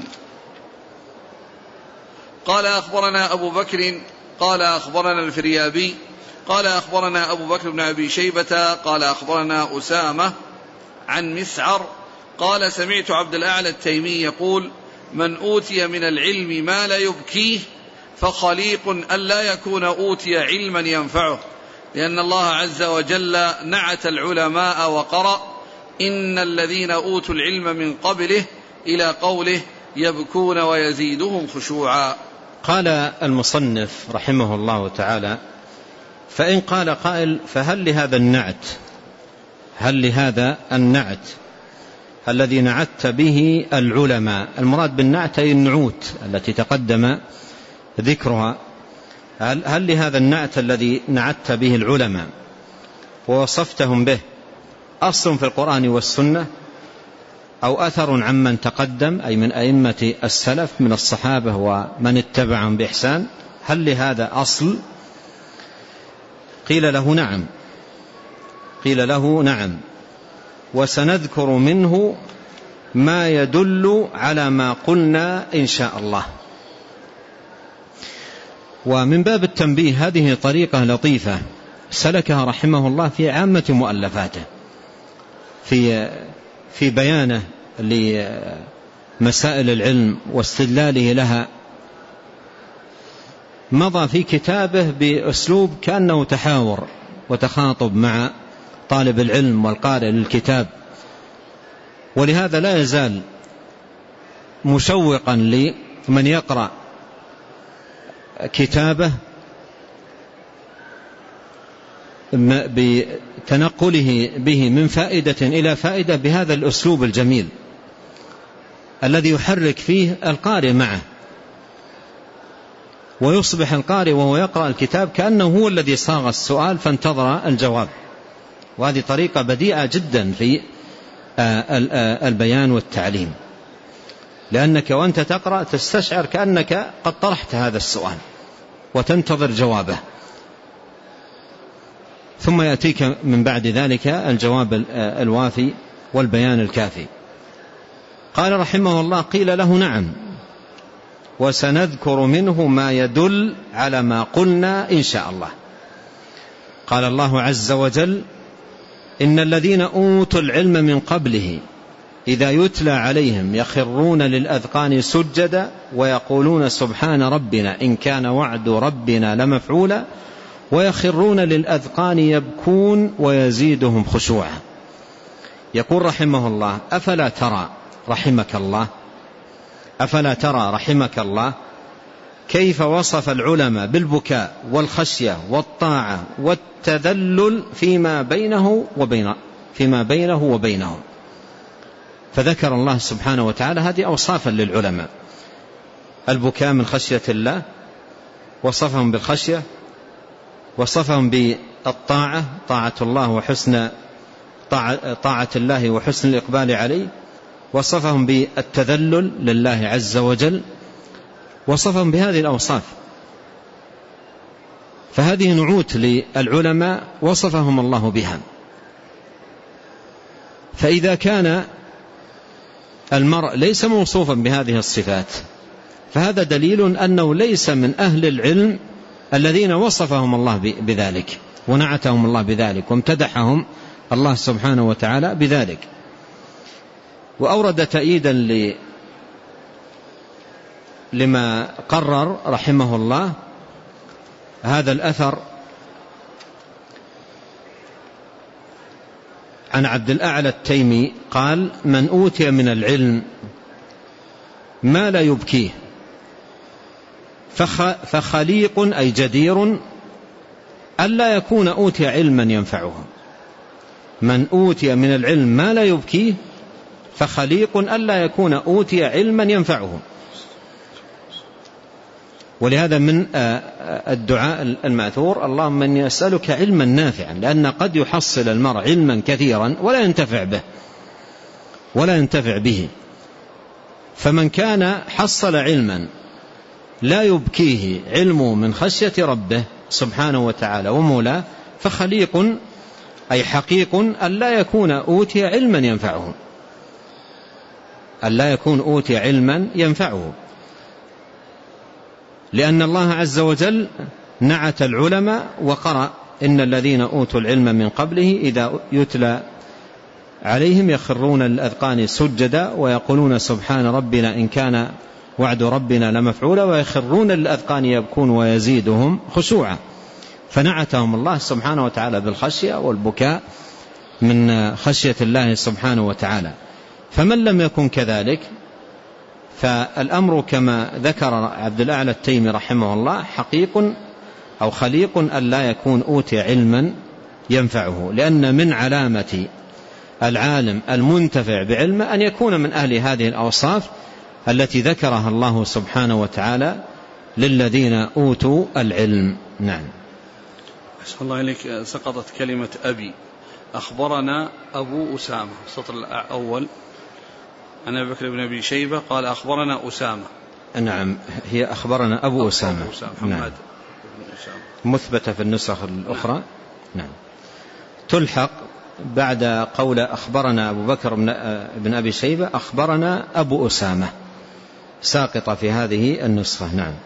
قال أخبرنا أبو بكر قال أخبرنا الفريابي قال أخبرنا أبو بكر بن أبي شيبة قال أخبرنا أسامة عن مسعر قال سمعت عبد الأعلى التيمي يقول: من أوتي من العلم ما لا يبكيه فخليق ألا يكون أوتي علما ينفعه، لأن الله عز وجل نعت العلماء وقرأ: إن الذين أوتوا العلم من قبله إلى قوله يبكون ويزيدهم خشوعا. قال المصنف رحمه الله تعالى: فإن قال قائل فهل لهذا النعت هل لهذا النعت الذي نعت به العلماء، المراد بالنعت أي النعوت التي تقدم ذكرها، هل, هل لهذا النعت الذي نعت به العلماء ووصفتهم به أصل في القرآن والسنة أو أثر عمن تقدم أي من أئمة السلف من الصحابة ومن اتبعهم بإحسان؟ هل لهذا أصل؟ قيل له نعم قيل له نعم وسنذكر منه ما يدل على ما قلنا إن شاء الله. ومن باب التنبيه هذه طريقة لطيفة سلكها رحمه الله في عامة مؤلفاته في في بيانه لمسائل العلم واستدلاله لها. مضى في كتابه بأسلوب كأنه تحاور وتخاطب مع طالب العلم والقارئ للكتاب، ولهذا لا يزال مشوقا لمن يقرأ كتابه بتنقله به من فائدة إلى فائدة بهذا الأسلوب الجميل الذي يحرك فيه القارئ معه، ويصبح القارئ وهو يقرأ الكتاب كأنه هو الذي صاغ السؤال فانتظر الجواب. وهذه طريقة بديعة جدا في البيان والتعليم، لأنك وأنت تقرأ تستشعر كأنك قد طرحت هذا السؤال وتنتظر جوابه، ثم يأتيك من بعد ذلك الجواب الوافي والبيان الكافي. قال رحمه الله: قيل له نعم وسنذكر منه ما يدل على ما قلنا إن شاء الله. قال الله عز وجل: إن الذين أوتوا العلم من قبله إذا يتلى عليهم يخرون للأذقان سجدا ويقولون سبحان ربنا إن كان وعد ربنا لمفعولا ويخرون للأذقان يبكون ويزيدهم خشوعا. يقول رحمه الله: أفلا ترى رحمك الله أفلا ترى رحمك الله كيف وصف العلماء بالبكاء والخشية والطاعة والتذلل فيما بينه وبين فيما بينه وبينهم. فذكر الله سبحانه وتعالى هذه أوصافا للعلماء: البكاء من خشية الله، وصفهم بالخشية، وصفهم بالطاعة طاعة الله وحسن طاعة الله وحسن الإقبال عليه، وصفهم بالتذلل لله عز وجل، وصفهم بهذه الأوصاف. فهذه نعوت للعلماء وصفهم الله بها. فإذا كان المرء ليس موصوفا بهذه الصفات فهذا دليل أنه ليس من أهل العلم الذين وصفهم الله بذلك ونعتهم الله بذلك وامتدحهم الله سبحانه وتعالى بذلك. وأورد تأييدا لما قرر رحمه الله هذا الأثر عن عبد الأعلى التيمي قال: من أوتي من العلم ما لا يبكيه فخليق أي جدير ألا يكون أوتي علما ينفعه. من أوتي من العلم ما لا يبكيه فخليق ألا يكون أوتي علما ينفعه. ولهذا من الدعاء الماثور: اللهم إني أسألك علما نافعا، لأن قد يحصل المرء علما كثيرا ولا ينتفع به ولا ينتفع به. فمن كان حصل علما لا يبكيه علمه من خشية ربه سبحانه وتعالى ومولاه فخليق أي حقيق ألا يكون أوتي علما ينفعه، ألا يكون أوتي علما ينفعه، لأن الله عز وجل نعت العلماء وقرأ: إن الذين أوتوا العلم من قبله إذا يتلى عليهم يخرون للأذقان سجدا ويقولون سبحان ربنا إن كان وعد ربنا لمفعولا ويخرون للأذقان يبكون ويزيدهم خشوعا. فنعتهم الله سبحانه وتعالى بالخشية والبكاء من خشية الله سبحانه وتعالى. فمن لم يكن كذلك فالأمر كما ذكر عبد الأعلى التيمي رحمه الله: حقيق أو خليق ألا يكون أوتي علما ينفعه، لأن من علامة العالم المنتفع بعلمه أن يكون من أهل هذه الأوصاف التي ذكرها الله سبحانه وتعالى للذين أوتوا العلم. نعم. أسأل الله إليك، سقطت كلمة أبي. أخبرنا أبو أسامة، السطر الأول عن أبي بكر بن أبي شيبة قال أخبرنا أسامة. نعم، هي أخبرنا أبو أسامة. أبو أسامة محمد نعم. بن أسامة مثبتة في النسخ الأخرى. نعم. تلحق بعد قول أخبرنا أبو بكر بن أبي شيبة أخبرنا أبو أسامة، ساقطة في هذه النسخة. نعم.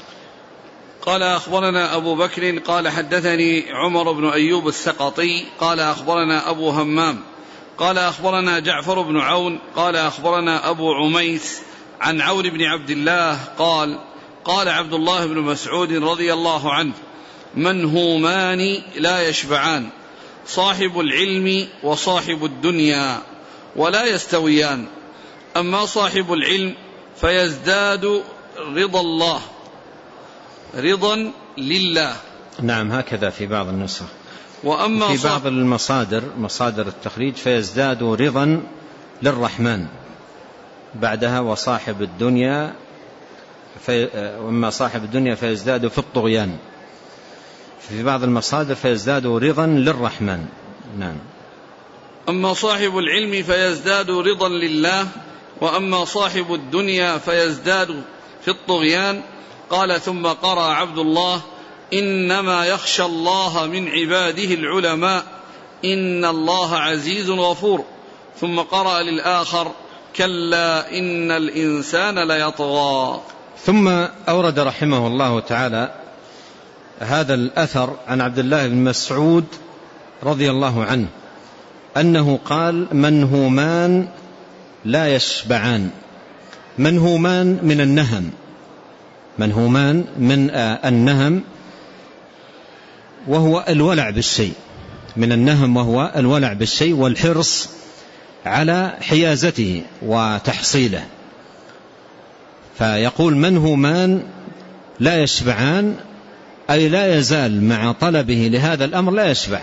قال أخبرنا أبو بكر قال حدثني عمر بن أيوب السقطي قال أخبرنا أبو همام قال أخبرنا جعفر بن عون قال أخبرنا أبو عميس عن عون بن عبد الله قال قال عبد الله بن مسعود رضي الله عنه: منهومان لا يشبعان، صاحب العلم وصاحب الدنيا ولا يستويان، أما صاحب العلم فيزداد رضا الله رضا لله. نعم، هكذا في بعض النسخ. وأما في بعض المصادر مصادر التخريج فيزداد رضا للرحمن، بعدها وصاحب الدنيا في وأما صاحب الدنيا فيزداد في الطغيان. في بعض المصادر فيزداد رضا للرحمن. نعم. أما صاحب العلم فيزداد رضا لله، وأما صاحب الدنيا فيزداد في الطغيان. قال ثم قرأ عبد الله: إنما يخشى الله من عباده العلماء إن الله عزيز غفور. ثم قرأ للآخر: كلا إن الإنسان ليطغى. ثم أورد رحمه الله تعالى هذا الأثر عن عبد الله بن مسعود رضي الله عنه أنه قال: منهومان لا يشبعان. منهومان من النهم، منهومان من النهم وهو الولع بالشيء، من النهم وهو الولع بالشيء والحرص على حيازته وتحصيله. فيقول: منهومان لا يشبعان، أي لا يزال مع طلبه لهذا الأمر لا يشبع.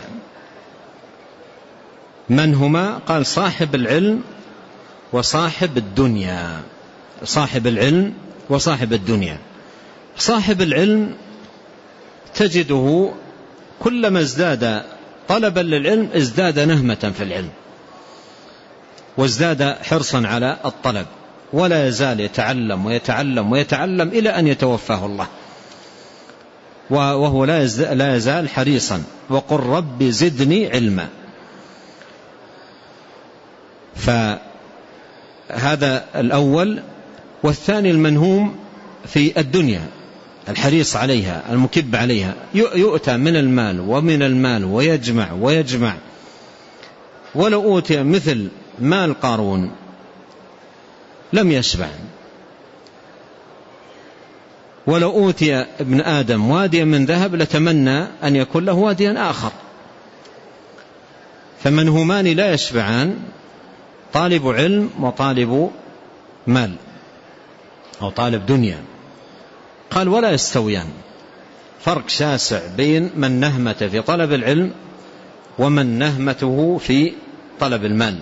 من هما؟ قال: صاحب العلم وصاحب الدنيا. صاحب العلم وصاحب الدنيا. صاحب العلم تجده كلما ازداد طلبا للعلم ازداد نهمة في العلم وازداد حرصا على الطلب، ولا يزال يتعلم ويتعلم ويتعلم إلى أن يتوفاه الله، وهو لا يزال حريصا: وقل رب زدني علما. فهذا الأول. والثاني المنهوم في الدنيا، الحريص عليها، المكب عليها، يؤتى من المال ومن المال ويجمع ويجمع، ولو أوتي مثل مال قارون لم يشبع، ولو أوتي ابن آدم واديا من ذهب لتمنى أن يكون له واديا آخر. فمنهومان لا يشبعان، طالب علم وطالب مال أو طالب دنيا. قال ولا يستويان، فرق شاسع بين من نهمة في طلب العلم ومن نهمته في طلب المال.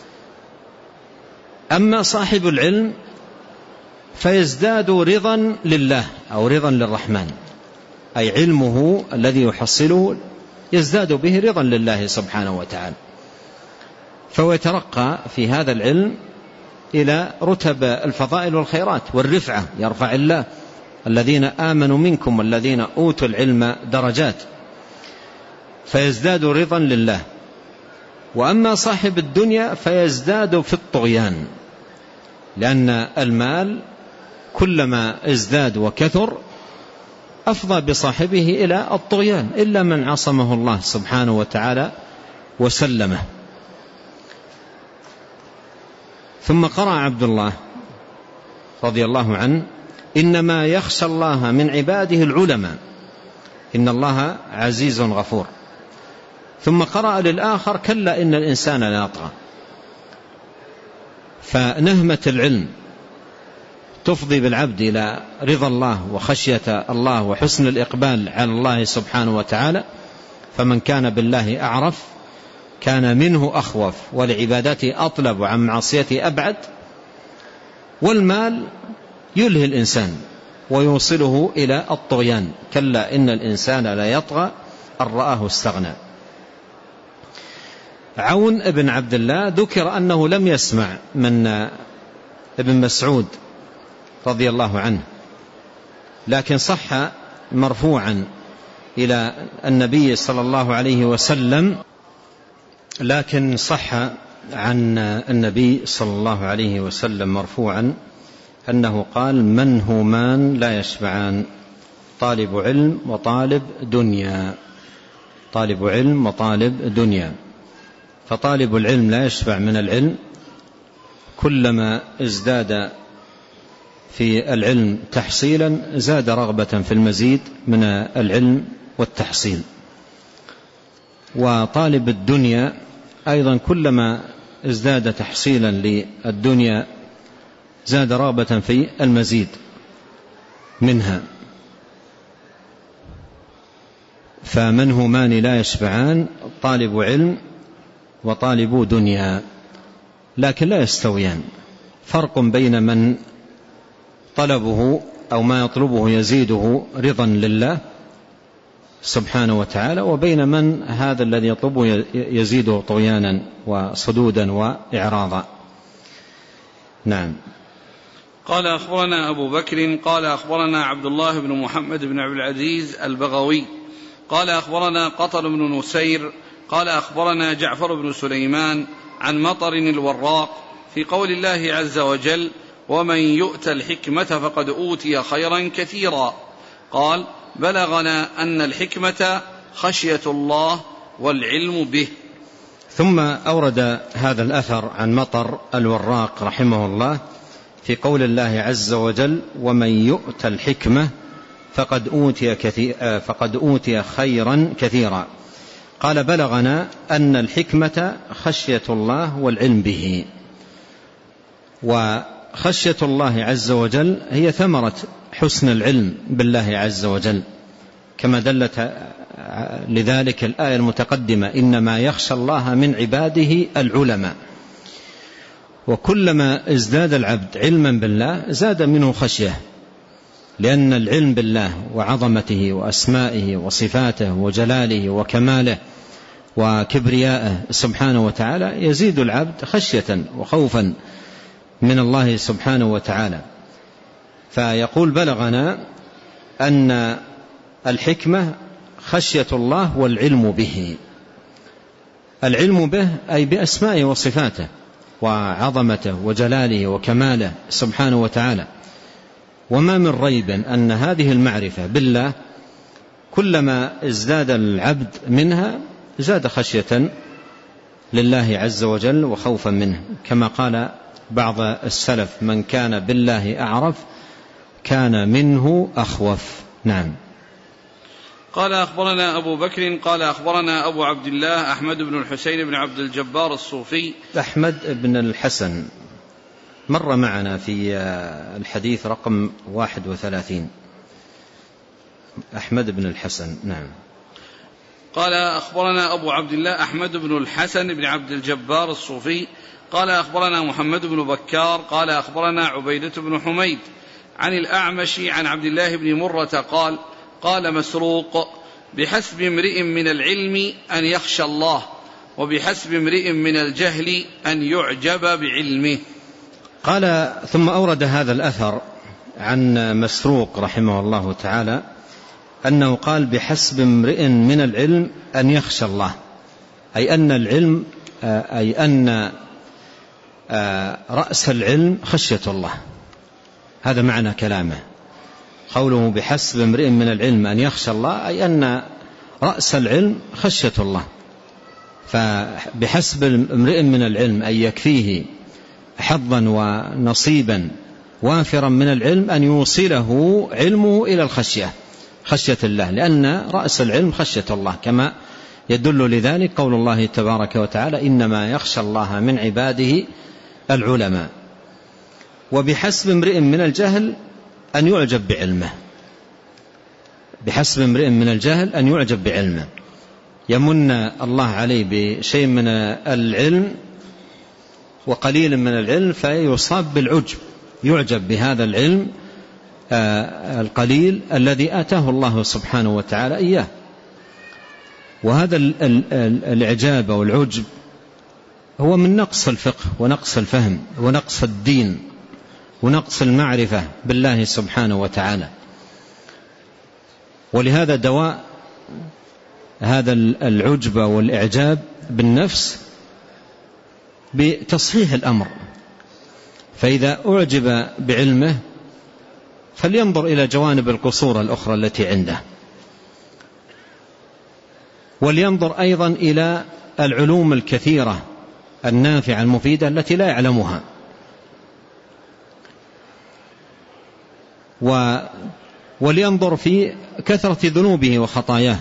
أما صاحب العلم فيزداد رضا لله أو رضا للرحمن، أي علمه الذي يحصله يزداد به رضا لله سبحانه وتعالى، فهو يترقى في هذا العلم إلى رتب الفضائل والخيرات والرفعة، يرفع الله الذين آمنوا منكم والذين أوتوا العلم درجات، فيزداد رضا لله. وأما صاحب الدنيا فيزداد في الطغيان، لأن المال كلما ازداد وكثر أفضى بصاحبه إلى الطغيان، إلا من عصمه الله سبحانه وتعالى وسلمه. ثم قرأ عبد الله رضي الله عنه: إنما يخشى الله من عباده العلماء إن الله عزيز غفور. ثم قرأ للآخر: كلا إن الإنسان لا يطغى. فنهمة العلم تفضي بالعبد إلى رضا الله وخشية الله وحسن الإقبال على الله سبحانه وتعالى، فمن كان بالله أعرف كان منه أخوف ولعبادته أطلب وعن معصيته أبعد. والمال يلهي الإنسان ويوصله إلى الطغيان، كلا إن الإنسان لا يطغى أن رآه استغنى. عون ابن عبد الله ذكر أنه لم يسمع من ابن مسعود رضي الله عنه، لكن صح مرفوعا إلى النبي صلى الله عليه وسلم لكن صح عن النبي صلى الله عليه وسلم مرفوعا أنه قال: منهومان لا يشبعان، طالب علم وطالب دنيا. طالب علم وطالب دنيا. فطالب العلم لا يشبع من العلم، كلما ازداد في العلم تحصيلا زاد رغبة في المزيد من العلم والتحصيل. وطالب الدنيا أيضا كلما ازداد تحصيلا للدنيا زاد رغبة في المزيد منها. فمنهومان لا يشبعان، طالب علم وطالب دنيا، لكن لا يستويان. فرق بين من طلبه أو ما يطلبه يزيده رضا لله سبحانه وتعالى، وبين من هذا الذي يطلبه يزيده طغيانا وصدودا وإعراضا. نعم. قال أخبرنا أبو بكر قال أخبرنا عبد الله بن محمد بن عبد العزيز البغوي قال أخبرنا قطر بن نسير قال أخبرنا جعفر بن سليمان عن مطر الوراق في قول الله عز وجل: ومن يؤت الحكمة فقد أوتي خيرا كثيرا. قال: بلغنا أن الحكمة خشية الله والعلم به. ثم أورد هذا الأثر عن مطر الوراق رحمه الله في قول الله عز وجل: ومن يؤت الحكمة فقد أوتي, كثير فقد أوتي خيرا كثيرا. قال: بلغنا أن الحكمة خشية الله والعلم به. وخشية الله عز وجل هي ثمرة حسن العلم بالله عز وجل، كما دلت لذلك الآية المتقدمة: إنما يخشى الله من عباده العلماء. وكلما ازداد العبد علما بالله زاد منه خشية، لأن العلم بالله وعظمته وأسمائه وصفاته وجلاله وكماله وكبريائه سبحانه وتعالى يزيد العبد خشية وخوفا من الله سبحانه وتعالى. فيقول: بلغنا أن الحكمة خشية الله والعلم به. العلم به أي بأسمائه وصفاته وعظمته وجلاله وكماله سبحانه وتعالى. وما من ريب أن هذه المعرفة بالله كلما ازداد العبد منها زاد خشية لله عز وجل وخوفا منه، كما قال بعض السلف: من كان بالله أعرف كان منه أخوف. نعم. قال أخبرنا أبو بكر قال أخبرنا أبو عبد الله أحمد بن الحسين بن عبد الجبار الصوفي. أحمد بن الحسن مر معنا في الحديث رقم واحد وثلاثين. أحمد بن الحسن. نعم. قال أخبرنا أبو عبد الله أحمد بن الحسن بن عبد الجبار الصوفي قال أخبرنا محمد بن بكار قال أخبرنا عبيدة بن حميد عن الأعمش عن عبد الله بن مرة قال قال مسروق بحسب امرئ من العلم أن يخشى الله وبحسب امرئ من الجهل أن يعجب بعلمه. قال ثم أورد هذا الأثر عن مسروق رحمه الله تعالى أنه قال بحسب امرئ من العلم أن يخشى الله، أي أن العلم أي أن رأس العلم خشية الله. هذا معنى كلامه، قوله بحسب امرئ من العلم أن يخشى الله، أي أن رأس العلم خشية الله. فبحسب امرئ من العلم أن يكفيه حظا ونصيبا وافرا من العلم أن يوصله علمه إلى الخشية، خشية الله، لأن رأس العلم خشية الله، كما يدل لذلك قول الله تبارك وتعالى إنما يخشى الله من عباده العلماء. وبحسب امرئ من الجهل أن يعجب بعلمه، بحسب امرئ من الجهل أن يعجب بعلمه، يمن الله عليه بشيء من العلم وقليل من العلم فيصاب بالعجب، يعجب بهذا العلم القليل الذي آتاه الله سبحانه وتعالى إياه. وهذا الإعجاب والعجب هو من نقص الفقه ونقص الفهم ونقص الدين ونقص المعرفة بالله سبحانه وتعالى. ولهذا دواء هذا العجب والإعجاب بالنفس بتصحيح الأمر، فإذا أعجب بعلمه فلينظر إلى جوانب القصور الأخرى التي عنده، ولينظر أيضا إلى العلوم الكثيرة النافعة المفيدة التي لا يعلمها، و ولينظر في كثرة ذنوبه وخطاياه.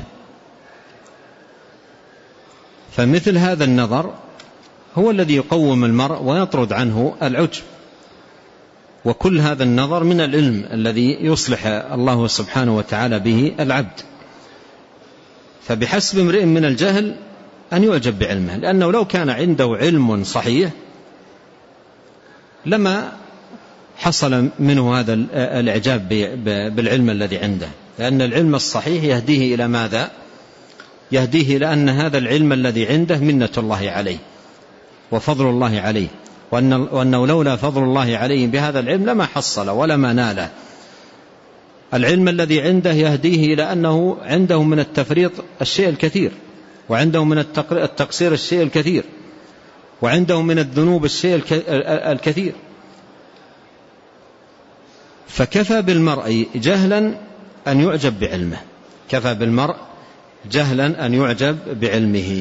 فمثل هذا النظر هو الذي يقوم المرء ويطرد عنه العجب. وكل هذا النظر من العلم الذي يصلح الله سبحانه وتعالى به العبد. فبحسب امرئ من الجهل أن يعجب بعلمه، لأنه لو كان عنده علم صحيح لما حصل منه هذا الإعجاب بالعلم الذي عنده، لأن العلم الصحيح يهديه إلى ماذا؟ يهديه إلى أن هذا العلم الذي عنده منة الله عليه وفضل الله عليه، وأنه لولا فضل الله عليه بهذا العلم لما حصل ولا ما ناله. العلم الذي عنده يهديه إلى أنه عنده من التفريط الشيء الكثير، وعنده من التقصير الشيء الكثير، وعنده من الذنوب الشيء الكثير. فكفى بالمرء جهلا أن يعجب بعلمه، كفى بالمرء جهلا أن يعجب بعلمه.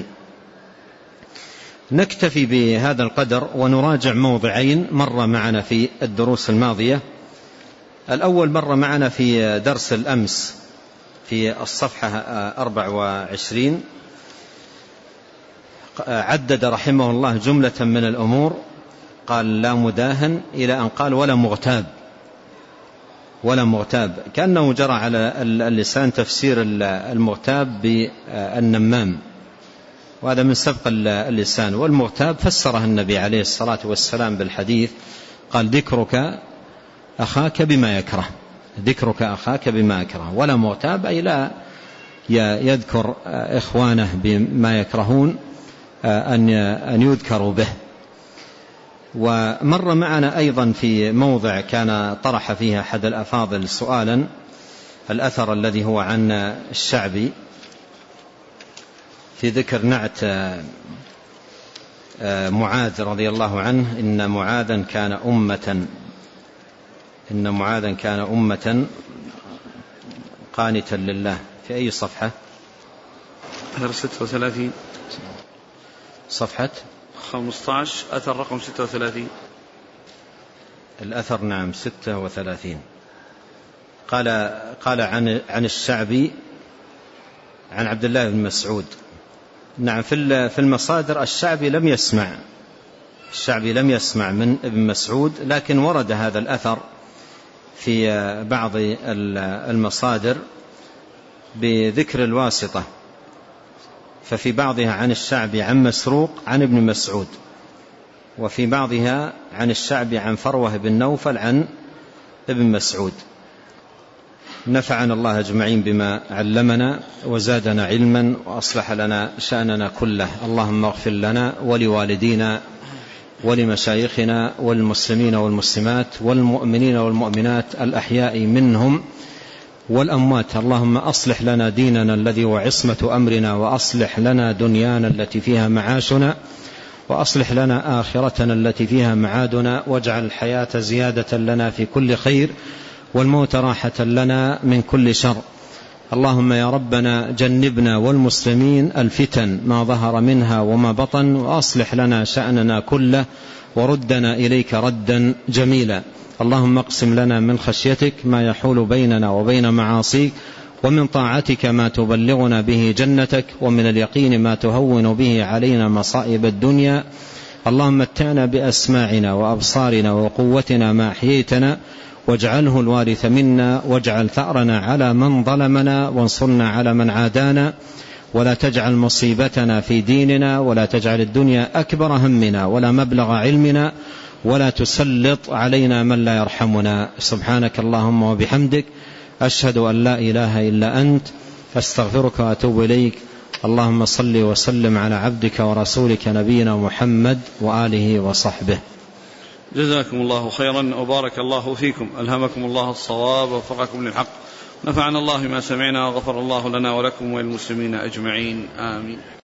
نكتفي بهذا القدر ونراجع موضعين مر معنا في الدروس الماضية. الأول مر معنا في درس الأمس في الصفحة أربع وعشرين، عدد رحمه الله جملة من الأمور، قال لا مداهن إلى أن قال ولا مغتاب، ولا مغتاب، كأنه جرى على اللسان تفسير المغتاب بالنمام، وهذا من سبق اللسان. والمغتاب فسرها النبي عليه الصلاة والسلام بالحديث، قال ذكرك أخاك بما يكره، ذكرك أخاك بما يكره. ولا مغتاب أي لا يذكر إخوانه بما يكرهون أن يذكروا به. ومر معنا أيضا في موضع كان طرح فيها أحد الأفاضل سؤالا، الأثر الذي هو عن الشعبي في ذكر نعت معاذ رضي الله عنه، إن معاذا كان أمة إن معاذا كان أمة قانتا لله. في أي صفحة؟ ستة وثلاثين، صفحة خمسة عشر، أثر رقم ستة وثلاثين. الأثر نعم ستة وثلاثين. قال قال عن عن الشعبي عن عبد الله بن مسعود. نعم، في المصادر الشعبي لم يسمع الشعبي لم يسمع من ابن مسعود، لكن ورد هذا الأثر في بعض المصادر بذكر الواسطة، ففي بعضها عن الشعبي عن مسروق عن ابن مسعود، وفي بعضها عن الشعبي عن فروة بن نوفل عن ابن مسعود. نفعنا الله أجمعين بما علمنا وزادنا علما وأصلح لنا شأننا كله. اللهم اغفر لنا ولوالدينا ولمشايخنا والمسلمين والمسلمات والمؤمنين والمؤمنات الأحياء منهم والأموات. اللهم أصلح لنا ديننا الذي هو عصمة أمرنا، وأصلح لنا دنيانا التي فيها معاشنا، وأصلح لنا آخرتنا التي فيها معادنا، واجعل الحياة زيادة لنا في كل خير والموت راحة لنا من كل شر. اللهم يا ربنا جنبنا والمسلمين الفتن ما ظهر منها وما بطن، وأصلح لنا شأننا كله وردنا إليك ردا جميلا. اللهم اقسم لنا من خشيتك ما يحول بيننا وبين معاصيك، ومن طاعتك ما تبلغنا به جنتك، ومن اليقين ما تهون به علينا مصائب الدنيا. اللهم متعنا بأسماعنا وأبصارنا وقوتنا ما أحييتنا، واجعله الوارث منا، واجعل ثأرنا على من ظلمنا، وانصرنا على من عادانا، ولا تجعل مصيبتنا في ديننا، ولا تجعل الدنيا أكبر همنا ولا مبلغ علمنا، ولا تسلط علينا من لا يرحمنا. سبحانك اللهم وبحمدك، أشهد أن لا إله إلا أنت، أستغفرك وأتوب إليك. اللهم صل وسلم على عبدك ورسولك نبينا محمد وآله وصحبه. جزاكم الله خيرا وبارك الله فيكم، ألهمكم الله الصواب ووفقكم للحق، نفعنا الله ما سمعنا وغفر الله لنا ولكم وللمسلمين أجمعين، آمين.